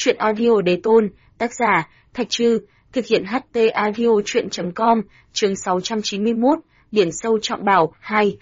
Truyện audio đế tôn, tác giả, Thạch Trư, thực hiện HT audio truyện.com, chương 691, Biển sâu trọng bảo, 2.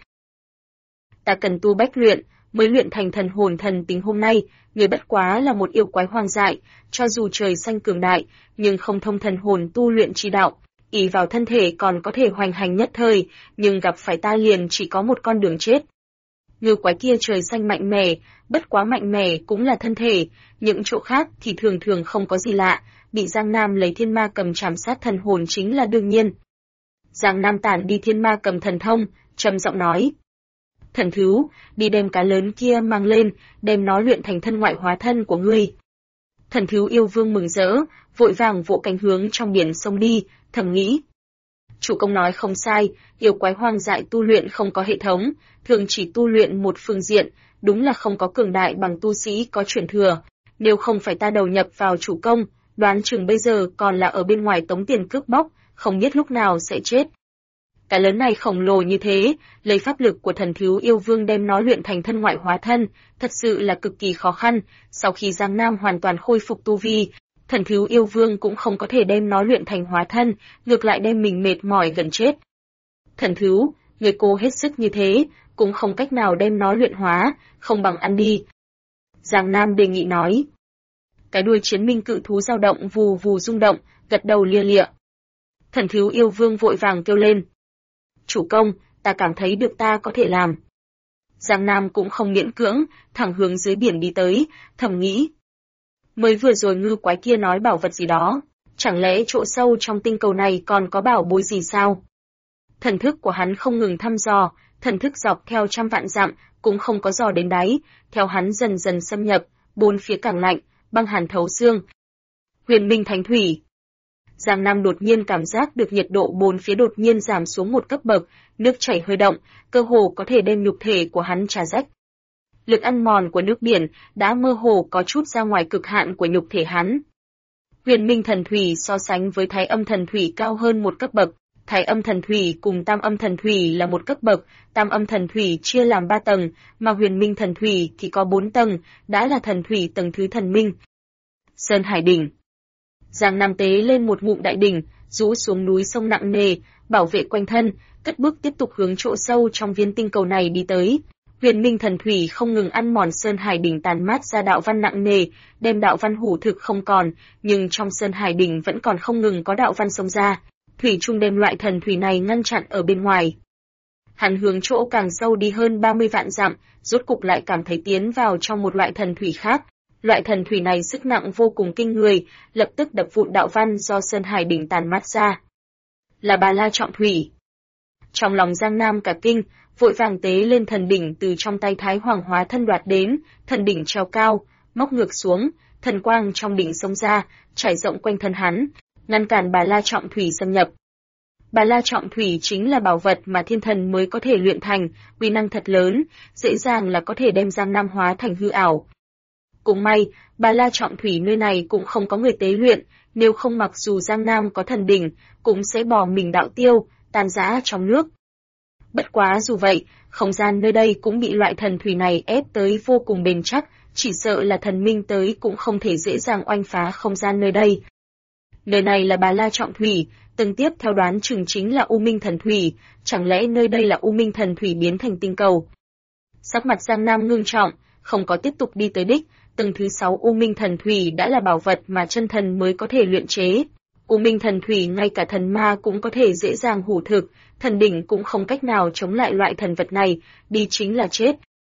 Ta cần tu bách luyện, mới luyện thành thần hồn thần tính hôm nay, người bất quá là một yêu quái hoang dại, cho dù trời xanh cường đại, nhưng không thông thần hồn tu luyện chi đạo, ỷ vào thân thể còn có thể hoành hành nhất thời, nhưng gặp phải ta liền chỉ có một con đường chết. Ngư quái kia trời xanh mạnh mẽ, bất quá mạnh mẽ cũng là thân thể, những chỗ khác thì thường thường không có gì lạ, bị Giang Nam lấy thiên ma cầm trảm sát thần hồn chính là đương nhiên. Giang Nam tản đi thiên ma cầm thần thông, trầm giọng nói. Thần thú, đi đem cá lớn kia mang lên, đem nó luyện thành thân ngoại hóa thân của ngươi. Thần thú yêu vương mừng rỡ, vội vàng vỗ cánh hướng trong biển sông đi, thầm nghĩ. Chủ công nói không sai, yêu quái hoang dại tu luyện không có hệ thống, thường chỉ tu luyện một phương diện, đúng là không có cường đại bằng tu sĩ có truyền thừa. Nếu không phải ta đầu nhập vào chủ công, đoán chừng bây giờ còn là ở bên ngoài tống tiền cướp bóc, không biết lúc nào sẽ chết. Cái lớn này khổng lồ như thế, lấy pháp lực của thần thú yêu vương đem nó luyện thành thân ngoại hóa thân, thật sự là cực kỳ khó khăn. Sau khi Giang Nam hoàn toàn khôi phục tu vi, thần thú yêu vương cũng không có thể đem nó luyện thành hóa thân, ngược lại đem mình mệt mỏi gần chết. Thần thú, người cố hết sức như thế, cũng không cách nào đem nó luyện hóa, không bằng ăn đi. Giang Nam đề nghị nói. Cái đuôi chiến minh cự thú dao động vù vù rung động, gật đầu lia lịa. Thần thú yêu vương vội vàng kêu lên. Chủ công, ta cảm thấy được ta có thể làm. Giang Nam cũng không miễn cưỡng, thẳng hướng dưới biển đi tới, thầm nghĩ. Mới vừa rồi ngư quái kia nói bảo vật gì đó, chẳng lẽ chỗ sâu trong tinh cầu này còn có bảo bối gì sao? Thần thức của hắn không ngừng thăm dò, thần thức dọc theo trăm vạn dặm, cũng không có dò đến đáy, theo hắn dần dần xâm nhập, bốn phía càng lạnh, băng hàn thấu xương. Huyền Minh Thánh Thủy. Giang Nam đột nhiên cảm giác được nhiệt độ bốn phía đột nhiên giảm xuống một cấp bậc, nước chảy hơi động, cơ hồ có thể đem nhục thể của hắn trà rách. Lực ăn mòn của nước biển đã mơ hồ có chút ra ngoài cực hạn của nhục thể hắn. Huyền Minh Thần Thủy so sánh với Thái Âm Thần Thủy cao hơn một cấp bậc, Thái Âm Thần Thủy cùng Tam Âm Thần Thủy là một cấp bậc, Tam Âm Thần Thủy chia làm 3 tầng, mà Huyền Minh Thần Thủy thì có 4 tầng, đã là thần thủy tầng thứ thần minh. Sơn Hải đỉnh. Giang Nam tế lên một ngụm đại đỉnh, rũ xuống núi sông nặng nề, bảo vệ quanh thân, cất bước tiếp tục hướng chỗ sâu trong viên tinh cầu này đi tới. Huyền Minh Thần Thủy không ngừng ăn mòn Sơn Hải đỉnh tàn mát ra đạo văn nặng nề, đem đạo văn hủ thực không còn, nhưng trong Sơn Hải đỉnh vẫn còn không ngừng có đạo văn xông ra. Thủy trung đem loại thần thủy này ngăn chặn ở bên ngoài. Hắn hướng chỗ càng sâu đi hơn 30 vạn dặm, rốt cục lại cảm thấy tiến vào trong một loại thần thủy khác. Loại thần thủy này sức nặng vô cùng kinh người, lập tức đập vụn đạo văn do Sơn Hải đỉnh tàn mát ra. Là Bà La Trọng Thủy. Trong lòng Giang Nam cả kinh, vội vàng tế lên thần đỉnh từ trong tay Thái Hoàng hóa thân đoạt đến, thần đỉnh treo cao, móc ngược xuống, thần quang trong đỉnh xông ra, trải rộng quanh thân hắn, ngăn cản Bà La Trọng Thủy xâm nhập. Bà La Trọng Thủy chính là bảo vật mà thiên thần mới có thể luyện thành, uy năng thật lớn, dễ dàng là có thể đem Giang Nam hóa thành hư ảo. Cũng may, Bà La Trọng Thủy nơi này cũng không có người tế luyện, nếu không mặc dù Giang Nam có thần đỉnh, cũng sẽ bỏ mình đạo tiêu, tan rã trong nước. Bất quá dù vậy, không gian nơi đây cũng bị loại thần thủy này ép tới vô cùng bền chắc, chỉ sợ là thần minh tới cũng không thể dễ dàng oanh phá không gian nơi đây. Nơi này là Bà La Trọng Thủy, từng tiếp theo đoán chừng chính là U Minh Thần Thủy, chẳng lẽ nơi đây là U Minh Thần Thủy biến thành tinh cầu? Sắc mặt Giang Nam ngưng trọng, không có tiếp tục đi tới đích, tầng thứ 6 U Minh Thần Thủy đã là bảo vật mà chân thần mới có thể luyện chế. U Minh Thần Thủy ngay cả thần ma cũng có thể dễ dàng hủ thực, thần đỉnh cũng không cách nào chống lại loại thần vật này, đi chính là chết.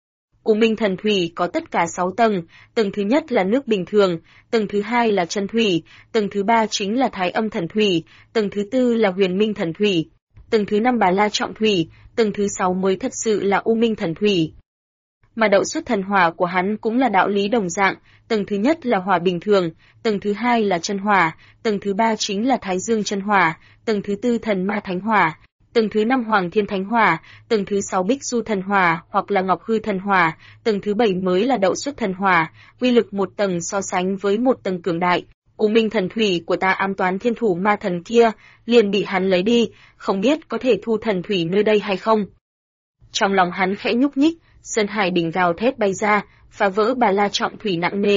U Minh Thần Thủy có tất cả 6 tầng, tầng thứ nhất là nước bình thường, tầng thứ hai là chân thủy, tầng thứ 3 chính là Thái Âm Thần Thủy, tầng thứ 4 là Huyền Minh Thần Thủy, tầng thứ 5 Bà La Trọng Thủy, tầng thứ 6 mới thật sự là U Minh Thần Thủy. Mà đậu xuất thần hỏa của hắn cũng là đạo lý đồng dạng, tầng thứ nhất là hỏa bình thường, tầng thứ hai là chân hỏa, tầng thứ 3 chính là Thái Dương chân hỏa, tầng thứ 4 thần ma thánh hỏa, tầng thứ 5 Hoàng Thiên Thánh Hỏa, tầng thứ 6 Bích Du Thần Hỏa hoặc là Ngọc Hư Thần Hỏa, tầng thứ 7 mới là Đậu Xuất Thần Hỏa, uy lực một tầng so sánh với một tầng cường đại. U Minh Thần Thủy của ta ám toán thiên thủ ma thần kia, liền bị hắn lấy đi, không biết có thể thu thần thủy nơi đây hay không. Trong lòng hắn khẽ nhúc nhích, Sơn Hải đỉnh gào thét bay ra, phá vỡ Bà La Trọng Thủy nặng nề,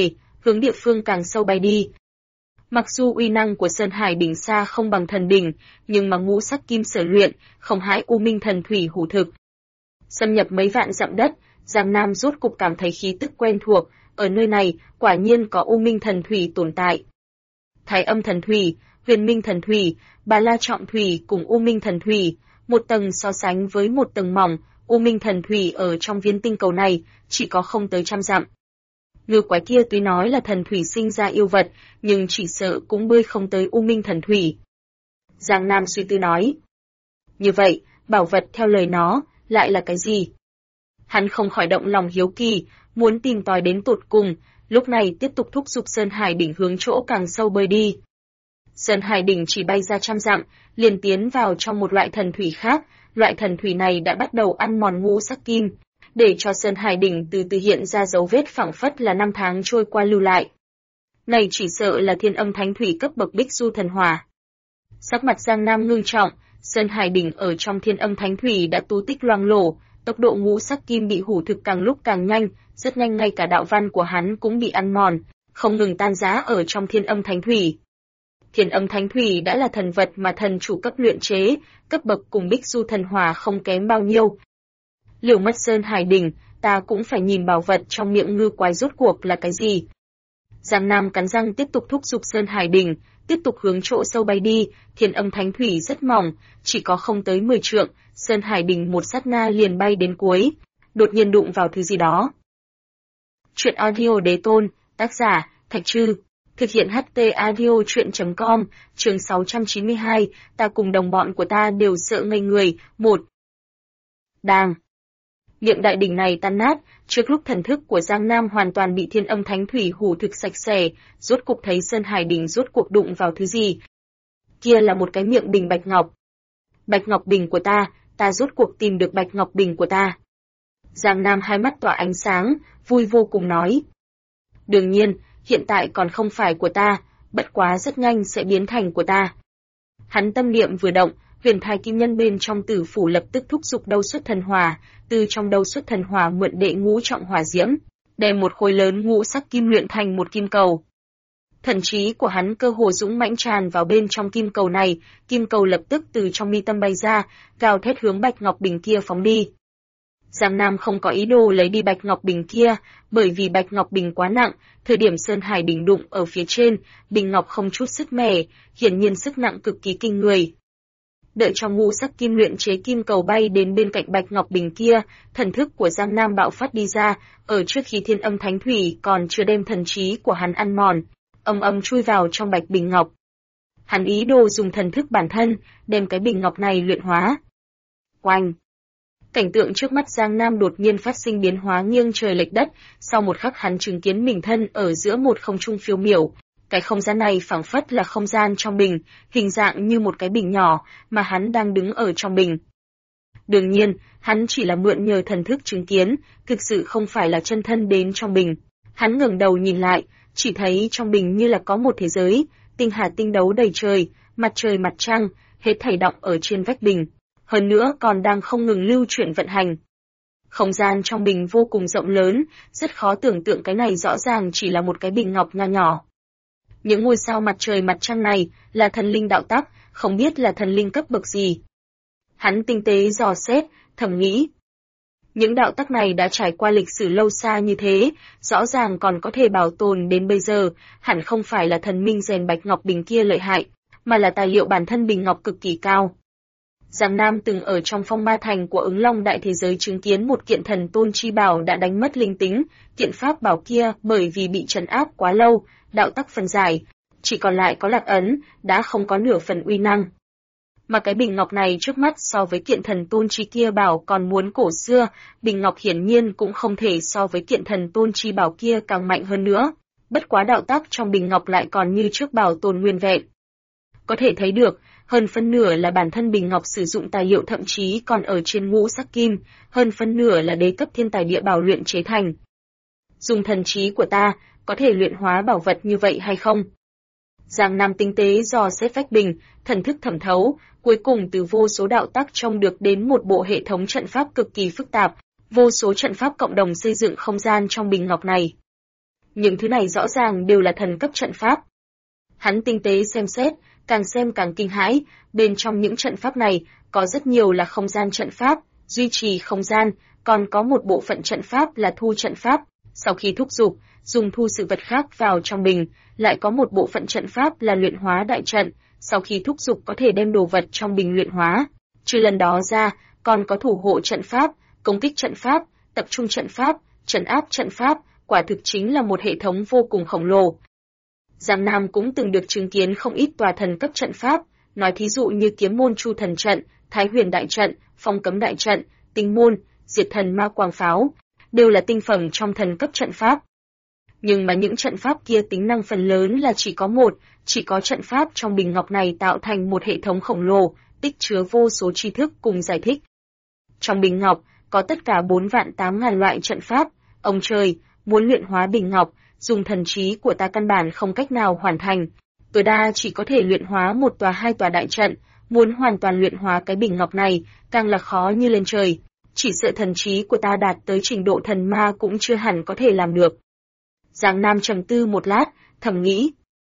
hướng địa phương càng sâu bay đi. Mặc dù uy năng của Sơn Hải đỉnh xa không bằng thần đỉnh, nhưng mà ngũ sắc kim sở luyện, không hãi U Minh thần thủy hủ thực. Xâm nhập mấy vạn dặm đất, Giang Nam rốt cục cảm thấy khí tức quen thuộc, ở nơi này, quả nhiên có U Minh thần thủy tồn tại. Thái Âm thần thủy, Huyền Minh thần thủy, Bà La trọng thủy cùng U Minh thần thủy, một tầng so sánh với một tầng mỏng, U Minh thần thủy ở trong viên tinh cầu này chỉ có không tới 100 dặm. Ngư quái kia tuy nói là thần thủy sinh ra yêu vật, nhưng chỉ sợ cũng bơi không tới U Minh thần thủy. Giang Nam suy tư nói. Như vậy, bảo vật theo lời nó, lại là cái gì? Hắn không khỏi động lòng hiếu kỳ, muốn tìm tòi đến tột cùng, lúc này tiếp tục thúc giục Sơn Hải đỉnh hướng chỗ càng sâu bơi đi. Sơn Hải đỉnh chỉ bay ra 100 dặm, liền tiến vào trong một loại thần thủy khác, loại thần thủy này đã bắt đầu ăn mòn ngũ sắc kim, để cho Sơn Hải đỉnh từ từ hiện ra dấu vết phảng phất là 5 tháng trôi qua lưu lại. Này chỉ sợ là Thiên Âm Thánh thủy cấp bậc Bích Du thần hỏa. Sắc mặt Giang Nam ngưng trọng, Sơn Hải đỉnh ở trong Thiên Âm Thánh thủy đã tú tích loang lổ, tốc độ ngũ sắc kim bị hủ thực càng lúc càng nhanh, rất nhanh ngay cả đạo văn của hắn cũng bị ăn mòn, không ngừng tan rã ở trong Thiên Âm Thánh thủy. Thiên Âm Thánh thủy đã là thần vật mà thần chủ cấp luyện chế, cấp bậc cùng Bích Du thần hỏa không kém bao nhiêu. Liều mất Sơn Hải đỉnh, ta cũng phải nhìn bảo vật trong miệng ngư quái rốt cuộc là cái gì. Giang Nam cắn răng tiếp tục thúc giục Sơn Hải đỉnh, tiếp tục hướng chỗ sâu bay đi, Thiên Âm Thánh thủy rất mỏng, chỉ có không tới 10 trượng, Sơn Hải đỉnh một sát na liền bay đến cuối, đột nhiên đụng vào thứ gì đó. Truyện audio Đế Tôn, tác giả, Thạch Trư, thực hiện HT audio truyện.com, chương 692, ta cùng đồng bọn của ta đều sợ ngây người, 1. Đàng. Miệng đại đỉnh này tan nát, trước lúc thần thức của Giang Nam hoàn toàn bị Thiên Âm Thánh thủy hủ thực sạch sẽ, rốt cục thấy Sơn Hải đỉnh rốt cuộc đụng vào thứ gì. Kia là một cái miệng bình bạch ngọc. Bạch ngọc bình của ta rốt cuộc tìm được bạch ngọc bình của ta. Giang Nam hai mắt tỏa ánh sáng, vui vô cùng nói. Đương nhiên, hiện tại còn không phải của ta, bất quá rất nhanh sẽ biến thành của ta. Hắn tâm niệm vừa động, huyền thai kim nhân bên trong tử phủ lập tức thúc giục đâu xuất thần hỏa, từ trong đâu xuất thần hỏa mượn đệ ngũ trọng hỏa diễm, đem một khối lớn ngũ sắc kim luyện thành một kim cầu. Thần trí của hắn cơ hồ dũng mãnh tràn vào bên trong kim cầu này, kim cầu lập tức từ trong mi tâm bay ra, gào thét hướng bạch ngọc bình kia phóng đi. Giang Nam không có ý đồ lấy đi bạch ngọc bình kia, bởi vì bạch ngọc bình quá nặng, thời điểm Sơn Hải đỉnh đụng ở phía trên, bình ngọc không chút sức mẻ, hiển nhiên sức nặng cực kỳ kinh người. Đợi cho ngũ sắc kim luyện chế kim cầu bay đến bên cạnh bạch ngọc bình kia, thần thức của Giang Nam bạo phát đi ra, ở trước khi Thiên Âm Thánh thủy còn chưa đem thần trí của hắn ăn mòn, chui vào trong bạch bình ngọc. Hắn ý đồ dùng thần thức bản thân, đem cái bình ngọc này luyện hóa. Oanh! Cảnh tượng trước mắt Giang Nam đột nhiên phát sinh biến hóa nghiêng trời lệch đất, sau một khắc hắn chứng kiến mình thân ở giữa một không trung phiêu miểu. Cái không gian này phảng phất là không gian trong bình, hình dạng như một cái bình nhỏ, mà hắn đang đứng ở trong bình. Đương nhiên, hắn chỉ là mượn nhờ thần thức chứng kiến, thực sự không phải là chân thân đến trong bình. Hắn ngẩng đầu nhìn lại, chỉ thấy trong bình như là có một thế giới, tinh hà tinh đấu đầy trời, mặt trời mặt trăng, hết thảy động ở trên vách bình. Hơn nữa còn đang không ngừng lưu chuyển vận hành. Không gian trong bình vô cùng rộng lớn, rất khó tưởng tượng cái này rõ ràng chỉ là một cái bình ngọc nho nhỏ. Những ngôi sao mặt trời mặt trăng này là thần linh đạo tắc, không biết là thần linh cấp bậc gì. Hắn tinh tế dò xét, thầm nghĩ. Những đạo tắc này đã trải qua lịch sử lâu xa như thế, rõ ràng còn có thể bảo tồn đến bây giờ, hẳn không phải là thần minh rèn bạch ngọc bình kia lợi hại, mà là tài liệu bản thân bình ngọc cực kỳ cao. Giang Nam từng ở trong phong ma thành của Ứng Long đại thế giới chứng kiến một kiện thần tôn chi bảo đã đánh mất linh tính, kiện pháp bảo kia bởi vì bị trấn áp quá lâu, đạo tắc phân giải, chỉ còn lại có lạc ấn, đã không có nửa phần uy năng. Mà cái bình ngọc này trước mắt so với kiện thần tôn chi kia bảo còn muốn cổ xưa, bình ngọc hiển nhiên cũng không thể so với kiện thần tôn chi bảo kia càng mạnh hơn nữa, bất quá đạo tắc trong bình ngọc lại còn như trước bảo tồn nguyên vẹn. Có thể thấy được, hơn phân nửa là bản thân bình ngọc sử dụng tài liệu thậm chí còn ở trên ngũ sắc kim, hơn phân nửa là đế cấp thiên tài địa bảo luyện chế thành. Dùng thần trí của ta, có thể luyện hóa bảo vật như vậy hay không? Giang Nam tinh tế dò xét vách bình, thần thức thẩm thấu, cuối cùng từ vô số đạo tắc trong được đến một bộ hệ thống trận pháp cực kỳ phức tạp, vô số trận pháp cộng đồng xây dựng không gian trong bình ngọc này. Những thứ này rõ ràng đều là thần cấp trận pháp. Hắn tinh tế xem xem càng kinh hãi, bên trong những trận pháp này có rất nhiều là không gian trận pháp, duy trì không gian, còn có một bộ phận trận pháp là thu trận pháp, sau khi thúc giục, dùng thu sự vật khác vào trong bình, lại có một bộ phận trận pháp là luyện hóa đại trận, sau khi thúc giục có thể đem đồ vật trong bình luyện hóa. Trừ lần đó ra, còn có thủ hộ trận pháp, công kích trận pháp, tập trung trận pháp, trấn áp trận pháp, quả thực chính là một hệ thống vô cùng khổng lồ. Giang Nam cũng từng được chứng kiến không ít tòa thần cấp trận pháp, nói thí dụ như Kiếm môn Chu thần trận, Thái huyền đại trận, Phong cấm đại trận, Tinh môn, Diệt thần ma quang pháo, đều là tinh phẩm trong thần cấp trận pháp. Nhưng mà những trận pháp kia tính năng phần lớn là chỉ có trận pháp trong bình ngọc này tạo thành một hệ thống khổng lồ, tích chứa vô số tri thức cùng giải thích. Trong bình ngọc có tất cả 4.800.000 loại trận pháp, ông trời, muốn luyện hóa bình ngọc, dùng thần trí của ta căn bản không cách nào hoàn thành, tối đa chỉ có thể luyện hóa một tòa 2 tòa đại trận, muốn hoàn toàn luyện hóa cái bình ngọc này, càng là khó như lên trời, chỉ sợ thần trí của ta đạt tới trình độ thần ma cũng chưa hẳn có thể làm được. Giang Nam trầm tư một lát, thầm nghĩ.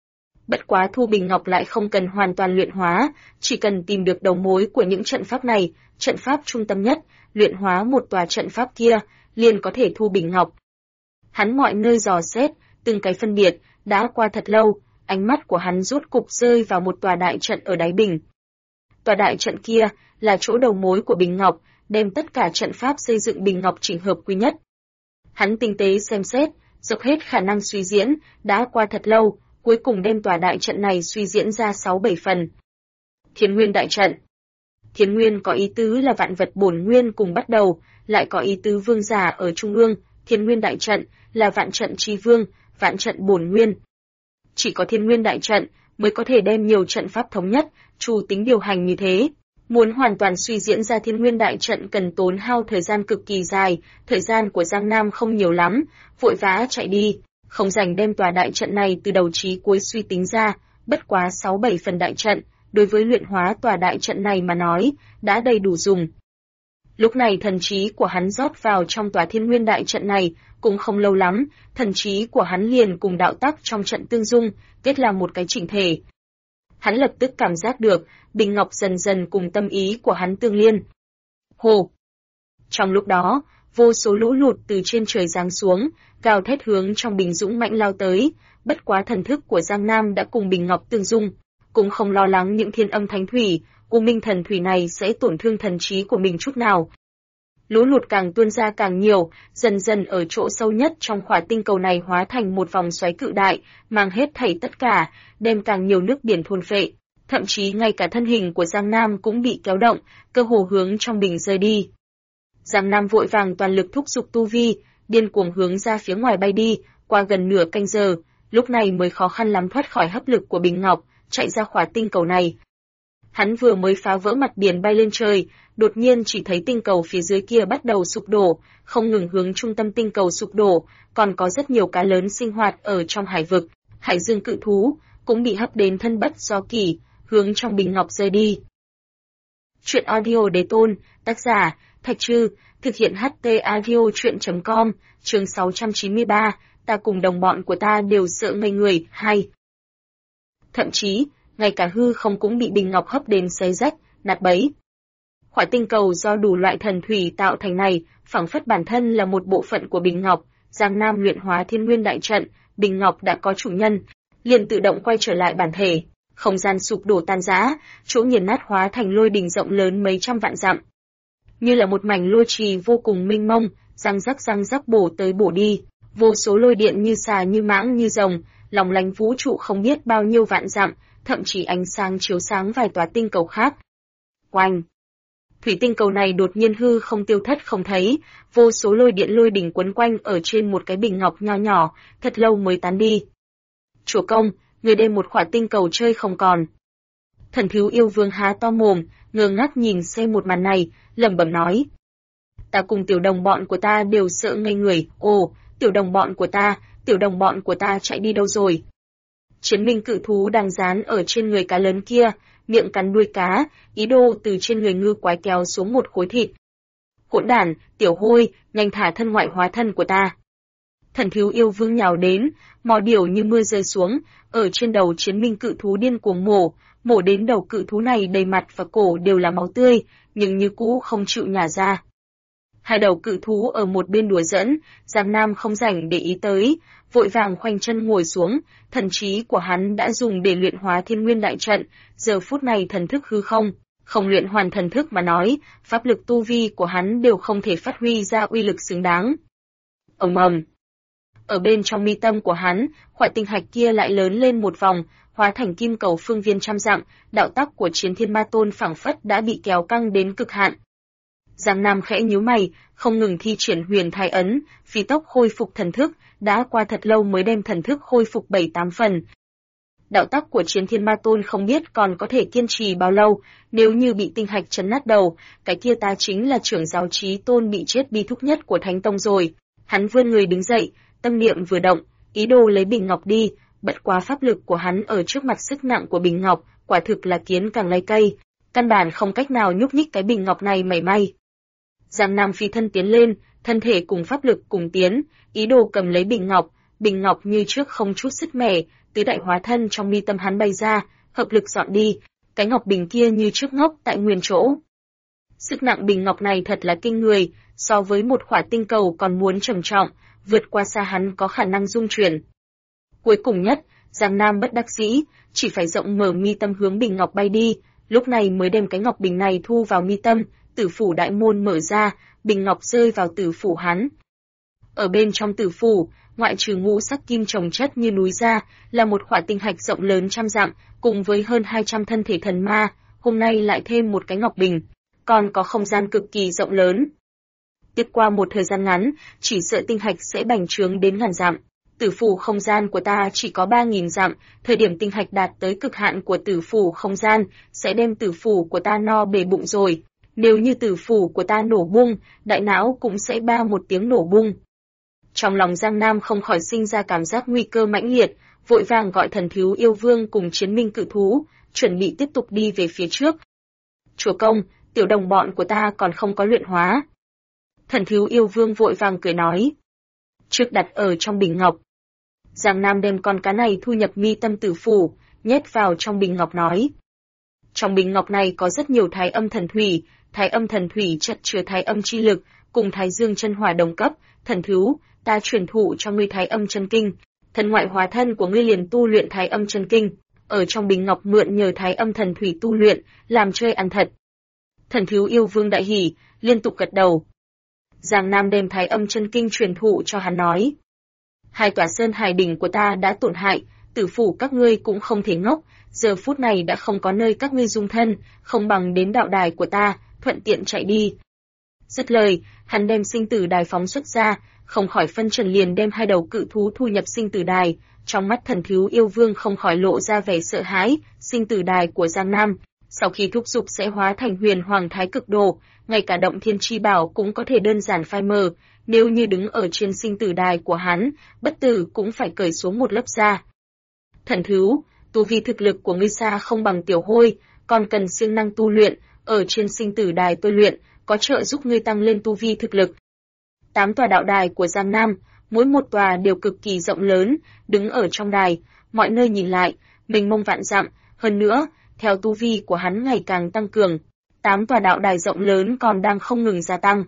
Bất quá thu bình ngọc lại không cần hoàn toàn luyện hóa, chỉ cần tìm được đầu mối của những trận pháp này, trận pháp trung tâm nhất, luyện hóa một tòa trận pháp kia, liền có thể thu bình ngọc. Hắn mọi nơi dò xét, từng cái phân biệt, đã qua thật lâu, ánh mắt của hắn rốt cục rơi vào một tòa đại trận ở đáy bình. Tòa đại trận kia là chỗ đầu mối của bình ngọc, đem tất cả trận pháp xây dựng bình ngọc chỉnh hợp quy nhất. Hắn tinh tế xem xét, dốc hết khả năng suy diễn, đã qua thật lâu, cuối cùng đem tòa đại trận này suy diễn ra 6-7 phần. Thiên Nguyên đại trận. Thiên Nguyên có ý tứ là vạn vật bổn nguyên cùng bắt đầu, lại có ý tứ vương giả ở trung ương, Thiên Nguyên đại trận là vạn trận chi vương, vạn trận bổn nguyên. Chỉ có Thiên Nguyên đại trận mới có thể đem nhiều trận pháp thống nhất, chủ tính điều hành như thế. Muốn hoàn toàn suy diễn ra Thiên Nguyên đại trận cần tốn hao thời gian cực kỳ dài, thời gian của Giang Nam không nhiều lắm, vội vã chạy đi, không rảnh đem tòa đại trận này từ đầu chí cuối suy tính ra, bất quá 6-7 phần đại trận, đối với luyện hóa tòa đại trận này mà nói, đã đầy đủ dùng. Lúc này thần trí của hắn rót vào trong tòa Thiên Nguyên đại trận này, cũng không lâu lắm, thần trí của hắn liền cùng đạo tắc trong trận tương dung, kết làm một cái chỉnh thể. Hắn lập tức cảm giác được, bình ngọc dần dần cùng tâm ý của hắn tương liên. Hồ! Trong lúc đó, vô số lũ lụt từ trên trời giáng xuống, gào thét hướng trong bình dũng mãnh lao tới, bất quá thần thức của Giang Nam đã cùng bình ngọc tương dung, cũng không lo lắng những thiên âm thánh thủy, u minh thần thủy này sẽ tổn thương thần trí của mình chút nào. Lũ lụt càng tuôn ra càng nhiều, dần dần ở chỗ sâu nhất trong khỏa tinh cầu này hóa thành một vòng xoáy cự đại, mang hết thảy tất cả, đem càng nhiều nước biển thôn phệ. Thậm chí ngay cả thân hình của Giang Nam cũng bị kéo động, cơ hồ hướng trong bình rơi đi. Giang Nam vội vàng toàn lực thúc giục tu vi, điên cuồng hướng ra phía ngoài bay đi, qua gần nửa canh giờ, lúc này mới khó khăn lắm thoát khỏi hấp lực của bình ngọc, chạy ra khỏa tinh cầu này. Hắn vừa mới phá vỡ mặt biển bay lên trời, đột nhiên chỉ thấy tinh cầu phía dưới kia bắt đầu sụp đổ, không ngừng hướng trung tâm tinh cầu sụp đổ, còn có rất nhiều cá lớn sinh hoạt ở trong hải vực, hải dương cự thú, cũng bị hấp đến thân bất do kỷ, hướng trong bình ngọc rơi đi. Chuyện audio Đế Tôn, tác giả, Thạch Trư, thực hiện HT audio chuyện.com, chương 693, ta cùng đồng bọn của ta đều sợ ngây người, 2. Thậm chí, ngay cả hư không cũng bị bình ngọc hấp đến xé rách, nát bấy. Khỏa tinh cầu do đủ loại thần thủy tạo thành này, phảng phất bản thân là một bộ phận của bình ngọc, Giang Nam luyện hóa Thiên Nguyên đại trận, bình ngọc đã có chủ nhân, liền tự động quay trở lại bản thể, không gian sụp đổ tan rã, chỗ nghiền nát hóa thành lôi đình rộng lớn mấy trăm vạn dặm. Như là một mảnh lôi trì vô cùng mênh mông, răng rắc bổ tới bổ đi, vô số lôi điện như xà như mãng như rồng, lòng lánh vũ trụ không biết bao nhiêu vạn dặm, thậm chí ánh sáng chiếu sáng vài tòa tinh cầu khác. Oanh! Thủy tinh cầu này đột nhiên hư không tiêu thất không thấy, vô số lôi điện lôi đỉnh quấn quanh ở trên một cái bình ngọc nho nhỏ, thật lâu mới tán đi. Chúa công, người đem một khỏa tinh cầu chơi không còn. Thần thiếu yêu vương há to mồm, ngơ ngác nhìn xem một màn này, lẩm bẩm nói. Ta cùng tiểu đồng bọn của ta đều sợ ngây người, ồ, tiểu đồng bọn của ta chạy đi đâu rồi? Chiến minh cự thú đang dán ở trên người cá lớn kia, miệng cắn đuôi cá, ý đồ từ trên người ngư quái kéo xuống một khối thịt. Hỗn đản, tiểu hôi, nhanh thả thân ngoại hóa thân của ta. Thần thiếu yêu vương nhào đến, mò điểu như mưa rơi xuống, ở trên đầu chiến minh cự thú điên cuồng mổ đến đầu cự thú này đầy mặt và cổ đều là máu tươi, nhưng như cũ không chịu nhả ra. Hai đầu cự thú ở một bên đùa giỡn, Giang Nam không rảnh để ý tới, vội vàng khoanh chân ngồi xuống, thần trí của hắn đã dùng để luyện hóa Thiên Nguyên đại trận, giờ phút này thần thức hư không luyện hoàn thần thức mà nói, pháp lực tu vi của hắn đều không thể phát huy ra uy lực xứng đáng. Ầm ầm. Ở bên trong mi tâm của hắn, khoại tinh hạch kia lại lớn lên một vòng, hóa thành kim cầu phương viên trăm dặm, đạo tắc của Chiến Thiên Ma Tôn phảng phất đã bị kéo căng đến cực hạn. Giang Nam khẽ nhíu mày, không ngừng thi triển huyền thái ấn, phi tốc khôi phục thần thức, đã qua thật lâu mới đem thần thức khôi phục 7-8 phần. Đạo tắc của Chiến Thiên Ma Tôn không biết còn có thể kiên trì bao lâu, nếu như bị tinh hạch chấn nát đầu, cái kia ta chính là trưởng giáo Chí Tôn bị chết bi thúc nhất của Thánh Tông rồi. Hắn vươn người đứng dậy, tâm niệm vừa động, ý đồ lấy bình ngọc đi, bất quá pháp lực của hắn ở trước mặt sức nặng của bình ngọc, quả thực là kiến càng lay cây, căn bản không cách nào nhúc nhích cái bình ngọc này mảy may. Giang Nam phi thân tiến lên, thân thể cùng pháp lực cùng tiến, ý đồ cầm lấy bình ngọc như trước không chút sức mẻ, tứ đại hóa thân trong mi tâm hắn bay ra, hợp lực dọn đi, cái ngọc bình kia như trước ngốc tại nguyên chỗ. Sức nặng bình ngọc này thật là kinh người, so với một khỏa tinh cầu còn muốn trầm trọng, vượt qua xa hắn có khả năng dung chuyển. Cuối cùng nhất, Giang Nam bất đắc dĩ, chỉ phải rộng mở mi tâm hướng bình ngọc bay đi, lúc này mới đem cái ngọc bình này thu vào mi tâm, tử phủ đại môn mở ra, bình ngọc rơi vào tử phủ hắn. Ở bên trong tử phủ, ngoại trừ ngũ sắc kim chồng chất như núi ra, là một khỏa tinh hạch rộng lớn trăm dặm, cùng với hơn 200 thân thể thần ma, hôm nay lại thêm một cái ngọc bình, còn có không gian cực kỳ rộng lớn. Tiếp qua một thời gian ngắn, chỉ sợ tinh hạch sẽ bành trướng đến ngàn dặm. Tử phủ không gian của ta chỉ có 3.000 dặm, thời điểm tinh hạch đạt tới cực hạn của tử phủ không gian, sẽ đem tử phủ của ta no bể bụng rồi. Nếu như tử phủ của ta nổ bung, đại não cũng sẽ ba một tiếng nổ bung. Trong lòng Giang Nam không khỏi sinh ra cảm giác nguy cơ mãnh liệt, vội vàng gọi thần thiếu yêu vương cùng chiến minh cự thú, chuẩn bị tiếp tục đi về phía trước. Chúa công, tiểu đồng bọn của ta còn không có luyện hóa. Thần thiếu yêu vương vội vàng cười nói. Trước đặt ở trong bình ngọc. Giang Nam đem con cá này thu nhập mi tâm tử phủ, nhét vào trong bình ngọc nói. Trong bình ngọc này có rất nhiều thái âm thần thủy chất chứa thái âm chi lực, cùng thái dương chân hỏa đồng cấp, thần thiếu, ta truyền thụ cho ngươi thái âm chân kinh, thần ngoại hóa thân của ngươi liền tu luyện thái âm chân kinh, ở trong bình ngọc mượn nhờ thái âm thần thủy tu luyện, làm chơi ăn thật. Thần thiếu yêu vương đại hỉ, liên tục gật đầu. Giang Nam đem thái âm chân kinh truyền thụ cho hắn nói. Hai tòa sơn hải đỉnh của ta đã tổn hại, tử phủ các ngươi cũng không thể ngốc, giờ phút này đã không có nơi các ngươi dung thân, không bằng đến đạo đài của ta, thuận tiện chạy đi. Dứt lời, hắn đem sinh tử đài phóng xuất ra, không khỏi phân trần liền đem hai đầu cự thú thu nhập sinh tử đài, trong mắt thần thiếu yêu vương không khỏi lộ ra vẻ sợ hãi, sinh tử đài của Giang Nam, sau khi thúc dục sẽ hóa thành huyền hoàng thái cực đồ, ngay cả động thiên chi bảo cũng có thể đơn giản phai mờ, nếu như đứng ở trên sinh tử đài của hắn, bất tử cũng phải cởi xuống một lớp da. Thần thiếu, tu vi thực lực của ngươi xa không bằng tiểu hôi, còn cần siêng năng tu luyện, ở trên sinh tử đài tôi luyện, có trợ giúp ngươi tăng lên tu vi thực lực. 8 tòa đạo đài của Giang Nam, mỗi một tòa đều cực kỳ rộng lớn, đứng ở trong đài, mọi nơi nhìn lại, mênh mông vạn dặm, hơn nữa, theo tu vi của hắn ngày càng tăng cường, 8 tòa đạo đài rộng lớn còn đang không ngừng gia tăng.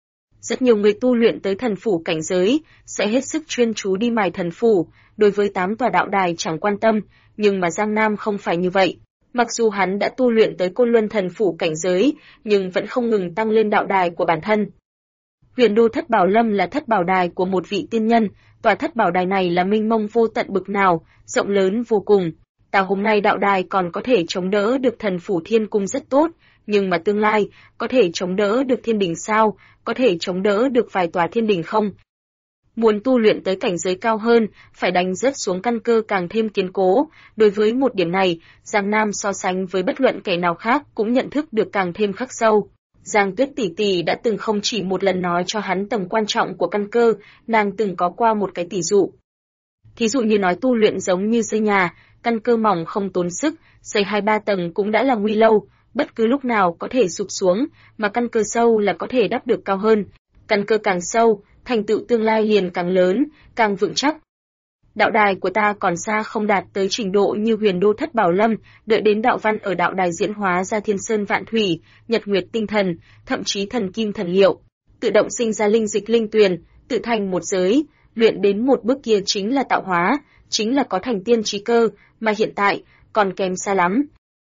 Rất nhiều người tu luyện tới thần phủ cảnh giới, sẽ hết sức chuyên chú đi mài thần phủ, đối với 8 tòa đạo đài chẳng quan tâm, nhưng mà Giang Nam không phải như vậy. Mặc dù hắn đã tu luyện tới Côn Luân thần phủ cảnh giới, nhưng vẫn không ngừng tăng lên đạo đài của bản thân. Huyền đô thất bảo lâm là thất bảo đài của một vị tiên nhân, tòa thất bảo đài này là mênh mông vô tận bực nào, rộng lớn vô cùng. Ta hôm nay đạo đài còn có thể chống đỡ được thần phủ thiên cung rất tốt, nhưng mà tương lai, có thể chống đỡ được thiên đình sao, có thể chống đỡ được vài tòa thiên đình không? Muốn tu luyện tới cảnh giới cao hơn, phải đánh rớt xuống căn cơ càng thêm kiên cố. Đối với một điểm này, Giang Nam so sánh với bất luận kẻ nào khác cũng nhận thức được càng thêm khắc sâu. Giang Tuyết tỷ tỷ đã từng không chỉ một lần nói cho hắn tầm quan trọng của căn cơ, nàng từng có qua một cái tỷ dụ. Thí dụ như nói tu luyện giống như xây nhà, căn cơ mỏng không tốn sức, xây 2-3 tầng cũng đã là nguy lâu, bất cứ lúc nào có thể sụp xuống, mà căn cơ sâu là có thể đắp được cao hơn. Căn cơ càng sâu, thành tựu tương lai liền càng lớn, càng vững chắc. Đạo đài của ta còn xa không đạt tới trình độ như Huyền Đô Thất Bảo Lâm, đợi đến đạo văn ở đạo đài diễn hóa ra thiên sơn vạn thủy, nhật nguyệt tinh thần, thậm chí thần kim thần liệu, tự động sinh ra linh dịch linh tuyền, tự thành một giới, luyện đến một bước kia chính là tạo hóa, chính là có thành tiên trí cơ, mà hiện tại còn kém xa lắm.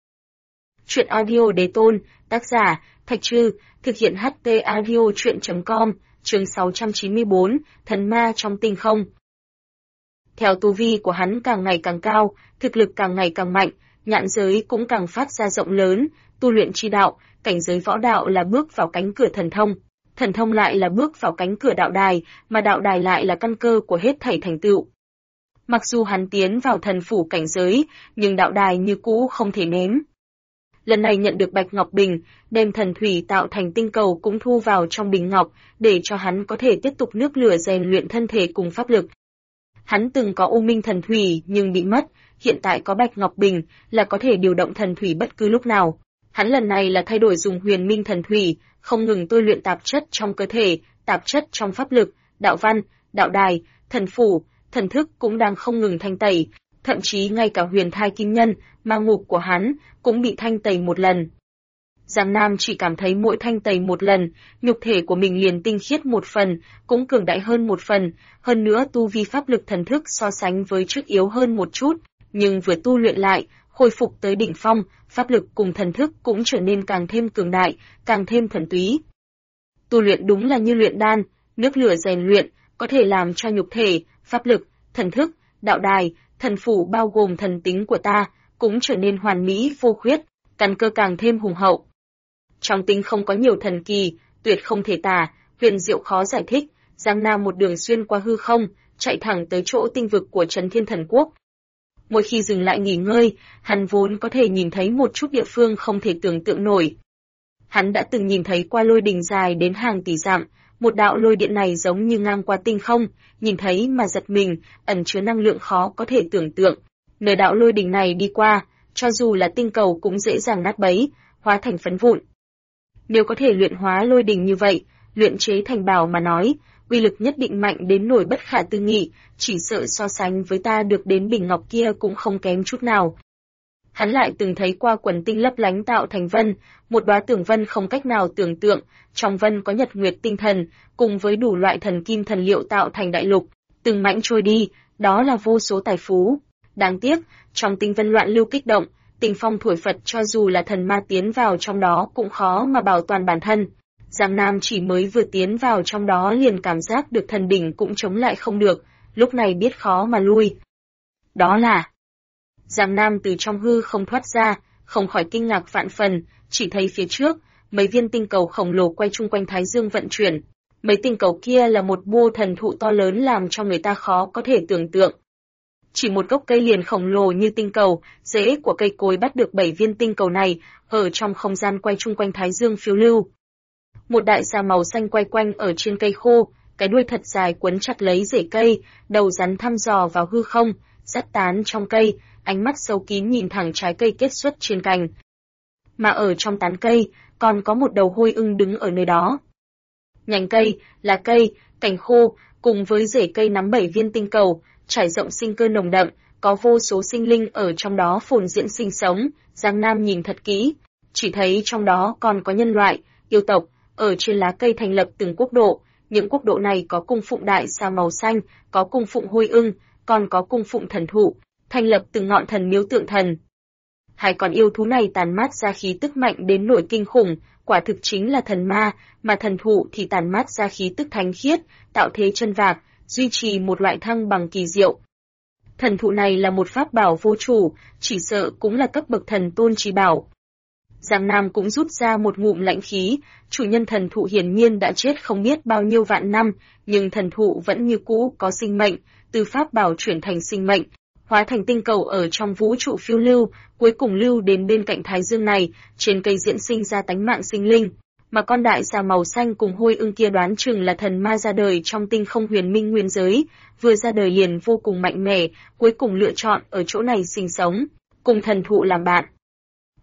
Truyện audio đế tôn, tác giả Thạch Trư, thực hiện HT audio truyện.com, chương 694, thần ma trong tinh không. Theo tu vi của hắn càng ngày càng cao, thực lực càng ngày càng mạnh, nhãn giới cũng càng phát ra rộng lớn, tu luyện chi đạo, cảnh giới võ đạo là bước vào cánh cửa thần thông lại là bước vào cánh cửa đạo đài, mà đạo đài lại là căn cơ của hết thảy thành tựu. Mặc dù hắn tiến vào thần phủ cảnh giới, nhưng đạo đài như cũ không thể ném. Lần này nhận được Bạch Ngọc Bình, đem thần thủy tạo thành tinh cầu cũng thu vào trong bình ngọc, để cho hắn có thể tiếp tục nước lửa rèn luyện thân thể cùng pháp lực. Hắn từng có U Minh thần thủy nhưng bị mất, hiện tại có Bạch Ngọc Bình là có thể điều động thần thủy bất cứ lúc nào. Hắn lần này là thay đổi dùng Huyền Minh thần thủy, không ngừng tôi luyện tạp chất trong cơ thể, tạp chất trong pháp lực, đạo văn, đạo đài, thần phủ, thần thức cũng đang không ngừng thanh tẩy, thậm chí ngay cả huyền thai kim nhân, ma ngục của hắn cũng bị thanh tẩy một lần. Giang Nam chỉ cảm thấy mỗi thanh tẩy một lần, nhục thể của mình liền tinh khiết một phần, cũng cường đại hơn một phần, hơn nữa tu vi pháp lực thần thức so sánh với trước yếu hơn một chút, nhưng vừa tu luyện lại, khôi phục tới đỉnh phong, pháp lực cùng thần thức cũng trở nên càng thêm cường đại, càng thêm thuần túy. Tu luyện đúng là như luyện đan, nước lửa rèn luyện, có thể làm cho nhục thể, pháp lực, thần thức, đạo đài, thần phủ bao gồm thần tính của ta, cũng trở nên hoàn mỹ vô khuyết, căn cơ càng thêm hùng hậu. Trong tinh không có nhiều thần kỳ, tuyệt không thể tả, huyền diệu khó giải thích, Giang Nam một đường xuyên qua hư không, chạy thẳng tới chỗ tinh vực của Trấn Thiên Thần Quốc. Mỗi khi dừng lại nghỉ ngơi, hắn vốn có thể nhìn thấy một chút địa phương không thể tưởng tượng nổi. Hắn đã từng nhìn thấy qua lôi đình dài đến hàng tỷ dặm, một đạo lôi điện này giống như ngang qua tinh không, nhìn thấy mà giật mình, ẩn chứa năng lượng khó có thể tưởng tượng. Nơi đạo lôi đình này đi qua, cho dù là tinh cầu cũng dễ dàng nát bấy, hóa thành phấn vụn. Nếu có thể luyện hóa lôi đình như vậy, luyện chế thành bảo mà nói, uy lực nhất định mạnh đến nổi bất khả tư nghị, chỉ sợ so sánh với ta được đến bình ngọc kia cũng không kém chút nào. Hắn lại từng thấy qua quần tinh lấp lánh tạo thành vân, một đóa tường vân không cách nào tưởng tượng, trong vân có nhật nguyệt tinh thần, cùng với đủ loại thần kim thần liệu tạo thành đại lục, từng mãnh trôi đi, đó là vô số tài phú. Đáng tiếc, trong tinh vân loạn lưu kích động, tình phong thổi phật cho dù là thần ma tiến vào trong đó cũng khó mà bảo toàn bản thân. Giang Nam chỉ mới vừa tiến vào trong đó liền cảm giác được thần đỉnh cũng chống lại không được, lúc này biết khó mà lui. Đó là... Giang Nam từ trong hư không thoát ra, không khỏi kinh ngạc vạn phần, chỉ thấy phía trước, mấy viên tinh cầu khổng lồ quay chung quanh Thái Dương vận chuyển. Mấy tinh cầu kia là một bô thần thụ to lớn làm cho người ta khó có thể tưởng tượng. Chỉ một gốc cây liền khổng lồ như tinh cầu, rễ của cây cối bắt được 7 viên tinh cầu này, ở trong không gian quay chung quanh Thái Dương phiêu lưu. Một đại xà màu xanh quay quanh ở trên cây khô, cái đuôi thật dài quấn chặt lấy rễ cây, đầu rắn thăm dò vào hư không, dắt tán trong cây, ánh mắt sâu kín nhìn thẳng trái cây kết xuất trên cành. Mà ở trong tán cây, còn có một đầu hôi ưng đứng ở nơi đó. Nhánh cây, lá cây, cành khô, cùng với rễ cây nắm 7 viên tinh cầu, trải rộng sinh cơ nồng đậm, có vô số sinh linh ở trong đó phồn diễn sinh sống. Giang Nam nhìn thật kỹ, chỉ thấy trong đó còn có nhân loại, yêu tộc, ở trên lá cây thành lập từng quốc độ. Những quốc độ này có cung phụng đại xà màu xanh, có cung phụng hôi ưng, còn có cung phụng thần thụ, thành lập từng ngọn thần miếu tượng thần. Hai con yêu thú này tàn mát ra khí tức mạnh đến nỗi kinh khủng, quả thực chính là thần ma, mà thần thụ thì tàn mát ra khí tức thánh khiết, tạo thế chân vạc, duy trì một loại thăng bằng kỳ diệu. Thần thụ này là một pháp bảo vô chủ, chỉ sợ cũng là cấp bậc thần tôn trí bảo. Giang Nam cũng rút ra một ngụm lãnh khí, chủ nhân thần thụ hiển nhiên đã chết không biết bao nhiêu vạn năm, nhưng thần thụ vẫn như cũ có sinh mệnh, từ pháp bảo chuyển thành sinh mệnh, hóa thành tinh cầu ở trong vũ trụ phiêu lưu, cuối cùng lưu đến bên cạnh Thái Dương này, trên cây diễn sinh ra tánh mạng sinh linh. Mà con đại xà màu xanh cùng hôi ưng kia đoán chừng là thần ma ra đời trong tinh không huyền minh nguyên giới, vừa ra đời liền vô cùng mạnh mẽ, cuối cùng lựa chọn ở chỗ này sinh sống, cùng thần thụ làm bạn.